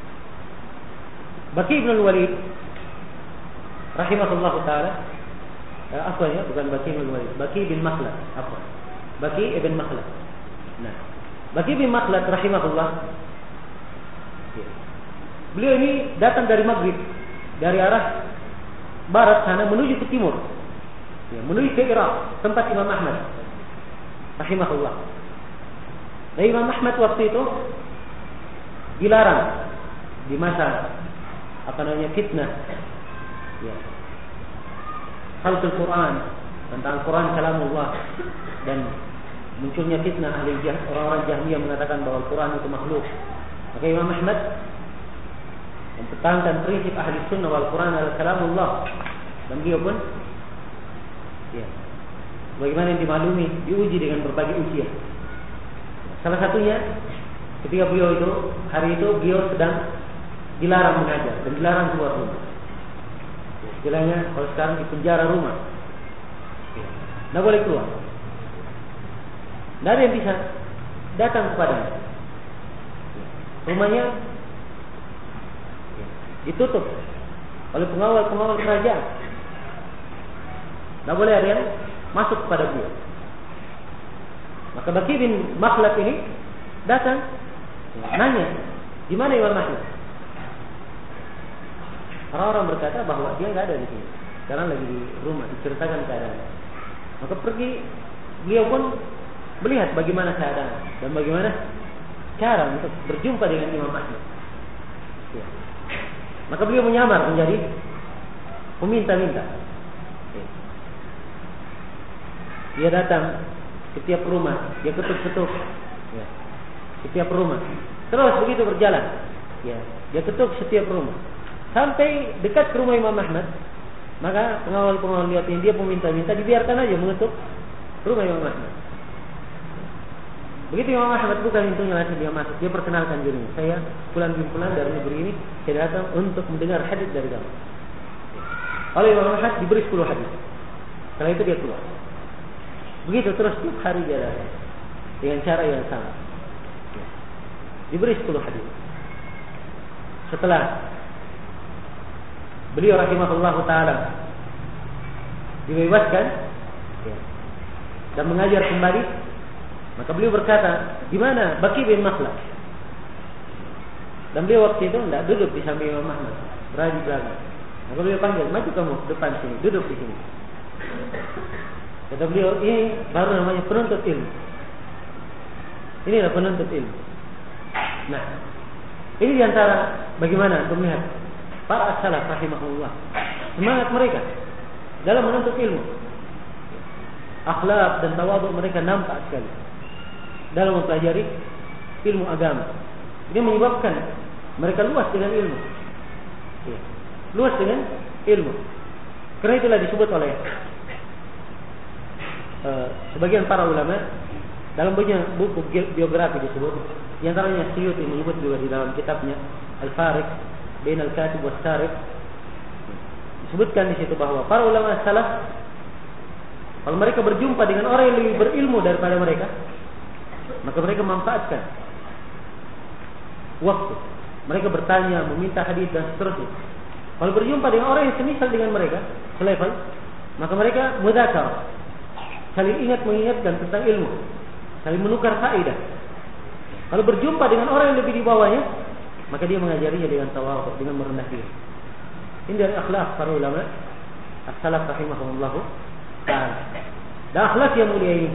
Baqi ibn Walid rahimahullah taala, eh, apa ya, bukan Baqi ibn Walid, Baqi bin Makhlad, apa? Baqi ibn Makhlad. Nah, Baqi bin Makhlad rahimahullah, ya. Beliau ini datang dari Maghrib, dari arah barat sana menuju ke timur, ya, menuju ke Irak, tempat Imam Ahmad rahimahullah. Nah, Imam Ahmad waktu itu dilarang di masa apa namanya fitnah, ya, khalqul Quran, tentang Quran kalamullah, dan munculnya fitnah ahli jah, orang-orang Jahmiyah mengatakan bahwa Quran itu makhluk. Maka Imam Ahmad mempertahankan prinsip ahli sunnah wal Quran adalah kalamullah, dan beliau pun, ya, bagaimana yang dimaklumi, diuji dengan berbagai ujian. Salah satunya ketika beliau itu hari itu beliau sedang dilarang mengajar dan dilarang keluar rumah. Istilahnya kalau sekarang di penjara rumah, tidak boleh keluar. Tidak ada yang bisa datang kepadanya. Rumahnya ditutup oleh pengawal-pengawal kerajaan. Tidak boleh ada yang masuk kepada beliau. Maka Baqi bin Makhlad ini datang nanya, di mana Imam Ahmad? Orang-orang berkata bahwa dia nggak ada di sini, sekarang lagi di rumah, diceritakan keadaan. Maka pergi, beliau pun melihat bagaimana keadaan dan bagaimana cara untuk berjumpa dengan Imam Ahmad. Ya. Maka beliau menyamar menjadi meminta-minta. Ya. Dia datang setiap rumah, dia ketuk-ketuk. Ya. Setiap rumah, terus begitu berjalan. Ya. Dia ketuk setiap rumah. Sampai dekat ke rumah Imam Ahmad, maka pengawal-pengawal lihat ini dia meminta-minta, dibiarkan aja mengetuk rumah Imam Ahmad. Begitu Imam Ahmad buka pintunya, langsung dia masuk. Dia perkenalkan dirinya, saya fulan bin fulan dari negeri ini, saya datang untuk mendengar hadis dari kamu. Oleh Imam Ahmad diberi sepuluh hadis. Setelah itu dia keluar. Begitu terus setiap hari dia datang dengan cara yang sama. Diberi sepuluh hadis. Setelah beliau rahimahullah ta'ala dibebaskan, ya, dan mengajar kembali, maka beliau berkata, di mana Baqi bin Makhlad? Dan beliau waktu itu tidak duduk di samping Imam Ahmad, berada di belakang. Maka beliau panggil, maju kamu depan sini, duduk di sini. Kata beliau, ini baru namanya penuntut ilmu. Inilah penuntut ilmu. Nah, ini diantara bagaimana untuk melihat para as-salaf rahimahullah, semangat mereka dalam menuntut ilmu, akhlak dan tawadhu mereka nampak sekali. dalam mempelajari ilmu agama. Ini menyebabkan mereka luas dengan ilmu. Ya. Luas dengan ilmu. Karena itulah disebut oleh uh, sebagian para ulama dalam banyak buku biografi disebut. Di antaranya Suyuti menyebut juga di dalam kitabnya Al-Fariq Bain Al-Katib Was-Sariq. Disebutkan di situ bahwa para ulama salaf kalau mereka berjumpa dengan orang yang lebih berilmu daripada mereka, maka mereka memanfaatkan waktu. Mereka bertanya, meminta hadis dan seterusnya. Kalau berjumpa dengan orang yang semisal dengan mereka, selevel, maka mereka mudzakar, saling ingat mengingatkan tentang ilmu, saling menukar faedah. Kalau berjumpa dengan orang yang lebih di bawahnya, maka dia mengajarinya dengan tawadhu, dengan merendah diri. Ini dari akhlak para ulama as-salaf rahimahumullah ta'ala. Dan akhlak yang mulia ini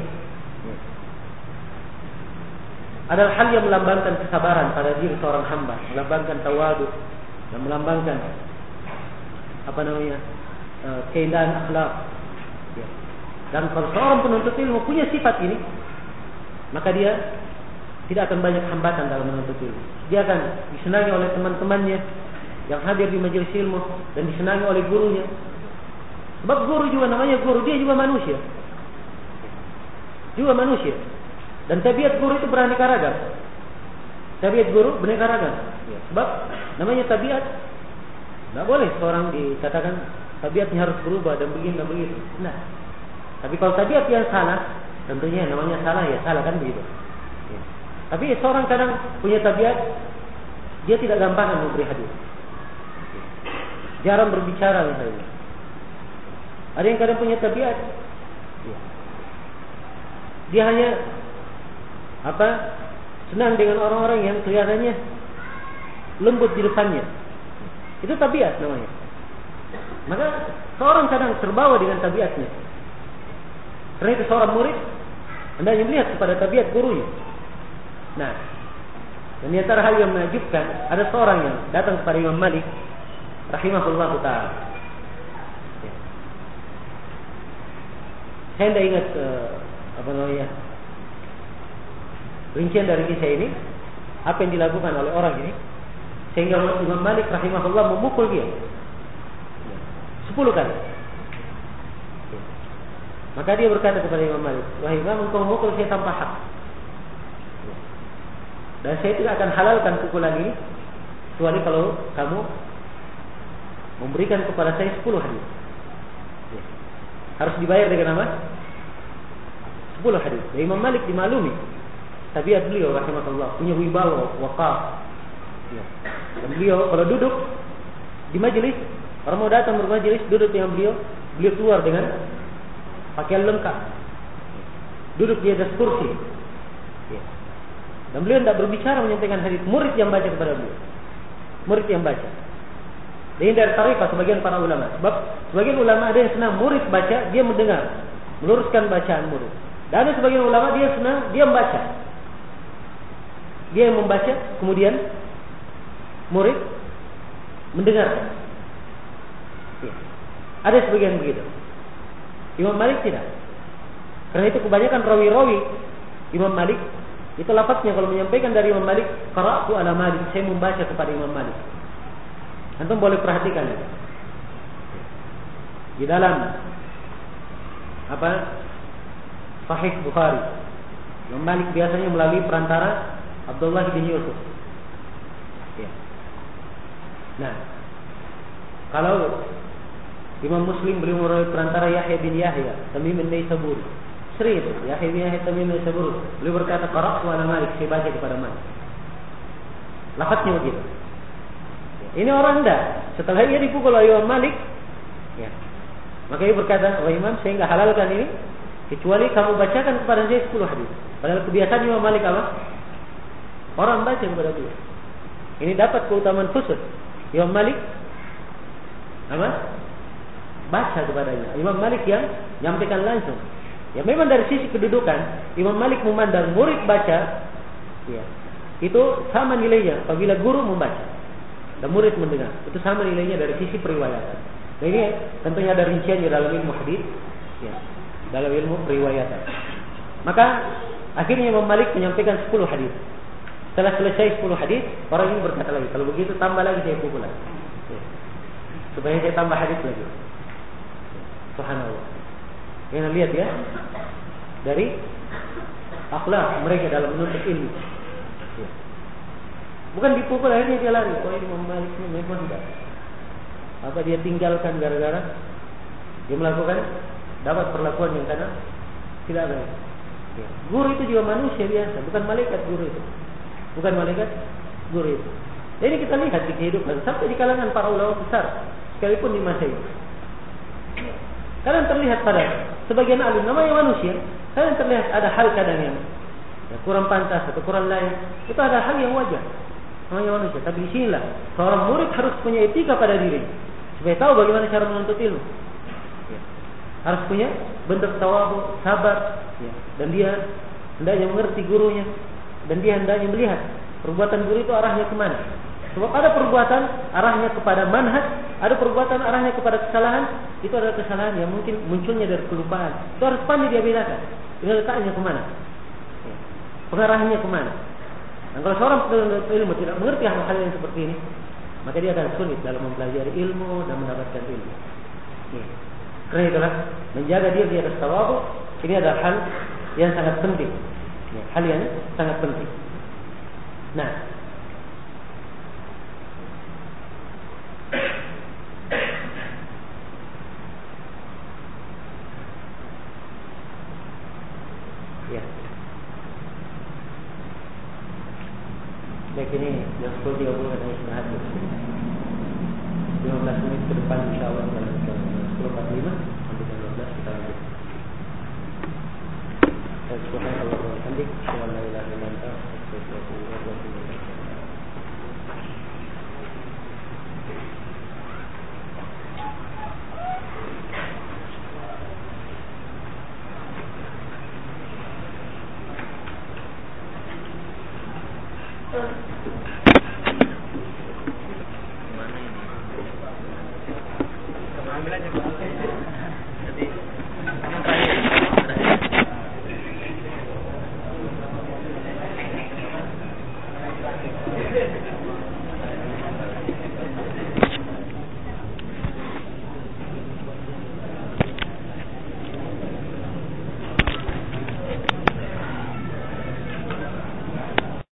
adalah hal yang melambangkan kesabaran pada diri seorang hamba, melambangkan tawadhu dan melambangkan apa namanya keindahan akhlak. Ya. Dan kalau seorang penuntut ilmu punya sifat ini, maka dia tidak akan banyak hambatan dalam menuntut ilmu. Dia akan disenangi oleh teman-temannya yang hadir di majelis ilmu dan disenangi oleh gurunya. Sebab guru juga namanya guru, dia juga manusia. Juga manusia. Dan tabiat guru itu beraneka ragam. Tabiat guru beraneka ragam. Ya. Sebab namanya tabiat, tidak boleh seorang dikatakan tabiatnya harus berubah dan begini dan begitu. Nah, tapi kalau tabiat yang salah, tentunya namanya salah ya salah kan begitu. Ya. Tapi seorang kadang punya tabiat, dia tidak gampang memberi hadis. Jarang berbicara misalnya. Ada yang kadang punya tabiat, ya. Dia hanya apa senang dengan orang-orang yang kelihatannya lembut di depannya. Itu tabiat namanya. Maka seorang kadang terbawa dengan tabiatnya. Karena itu seorang murid hendaknya melihat kepada tabiat gurunya. Nah, dan di antara hal yang menakjubkan, ada seorang yang datang kepada Imam Malik rahimahullahu ta'ala. Ya. Saya tidak ingat uh, apa namanya rincian dari kisah ini, apa yang dilakukan oleh orang ini sehingga Imam Malik rahimahullah memukul dia sepuluh kali. Ya. Maka dia berkata kepada Imam Malik, wahai Imam, engkau memukul saya tanpa hak. Ya. Dan saya tidak akan halalkan pukulan ini kecuali kalau kamu memberikan kepada saya sepuluh hadis. Ya. Harus dibayar dengan apa? sepuluh hadis. Dan Imam Malik dimaklumi tabiat beliau rahimahullah, punya wibawa, waqar. Ya. Dan beliau kalau duduk di majelis, orang mau datang bermajelis, duduk dengan beliau, beliau keluar dengan pakaian lengkap. Duduk di atas kursi. Ya. Dan beliau tidak berbicara menyampaikan hadis, murid yang baca kepada beliau. Murid yang baca. Ini dari tarifah sebagian para ulama. Sebab sebagian ulama ada yang senang murid baca, dia mendengar, meluruskan bacaan murid. Dan ada sebagian ulama dia senang, dia membaca. Dia yang membaca, kemudian murid mendengar. Ya. Ada sebagian begitu. Imam Malik tidak. Karena itu kebanyakan rawi-rawi Imam Malik itu lafaznya kalau menyampaikan dari Imam Malik, qara'tu ala Malik, saya membaca kepada Imam Malik. Antum boleh perhatikan itu. Di dalam apa? Sahih Bukhari. Imam Malik biasanya melalui perantara Abdullah bin Yusuf. Ya. Nah, kalau Imam Muslim beliau melalui perantara Yahya bin Yahya, Tamim an-Naisaburi. Sering itu, Yahya bin Yahya Tamim an-Naisaburi. Beliau berkata, qara'tu ala Malik, saya baca kepada Malik. Lafaznya begitu. Ini orang enggak. Setelah ia dipukul oleh Imam Malik, ya, maka ia berkata, wahai Imam, saya enggak halalkan ini kecuali kamu bacakan kepada saya sepuluh hadis. Padahal kebiasaan Imam Malik apa? Orang baca kepada dia. Ini dapat keutamaan khusus. Imam Malik apa? Baca kepadanya. Imam Malik yang nyampaikan langsung. Ya memang dari sisi kedudukan, Imam Malik memandang murid baca, ya, itu sama nilainya apabila guru membaca dan murid mendengar. Itu sama nilainya dari sisi periwayatan. Nah, ini tentunya ada rinciannya dalam ilmu hadis, ya, dalam ilmu periwayatan. Maka Akhirnya Imam Malik menyampaikan sepuluh hadis. Setelah selesai sepuluh hadis, orang ini berkata lagi, kalau begitu tambah lagi saya pukul lagi. Ya. Supaya saya tambah hadis lagi. Subhanallah. Kita lihat ya, dari akhlak mereka dalam menuntut ilmu. Ya. Bukan dipukul, akhirnya dia lari. Oh, ini Imam Malik ini memang tidak. Apa dia tinggalkan gara-gara dia melakukan dapat perlakuan yang karena tidak baik. Ya. Guru itu juga manusia biasa, bukan malaikat guru itu. Bukan malaikat guru itu. Jadi kita lihat di kehidupan sampai di kalangan para ulama besar, sekalipun di masa ini. Kalian terlihat pada sebagian alim namanya manusia, kalian terlihat ada hal kadang yang ya, kurang pantas atau kurang layak. Itu ada hal yang wajar. Namanya manusia. Tapi di sinilah seorang murid harus punya etika pada diri, supaya tahu bagaimana cara menuntut ilmu. Ya. Harus punya bentuk tawadhu, sabar, ya. Dan dia hendaknya mengerti gurunya, dan dia hendaknya melihat perbuatan guru itu arahnya kemana. Sebab ada perbuatan arahnya kepada manhaj, ada perbuatan arahnya kepada kesalahan. Itu adalah kesalahan yang mungkin munculnya dari kelupaan. Itu harus pandai dia bedakan. Ini letaknya kemana, ya. Pengarahnya kemana. Dan kalau seorang penuntut ilmu tidak mengerti hal-hal yang seperti ini, maka dia akan sulit dalam mempelajari ilmu dan mendapatkan ilmu. Ya. Karena itulah menjaga diri di atas tawadhu ini adalah hal yang sangat penting. Ya, hal yang sangat penting. Nah, ya. Baik, ini yang sepuluh tiga puluh ada istirahat lima belas menit ke depan insyaallah dalam sepuluh empat puluh lima sampai jam dua belas kita lanjut. Subhanallah wa bihamdihi, asyhadu an la ilaha illa anta, astaghfiruka wa atubu ilaik. Ambil aja. Jadi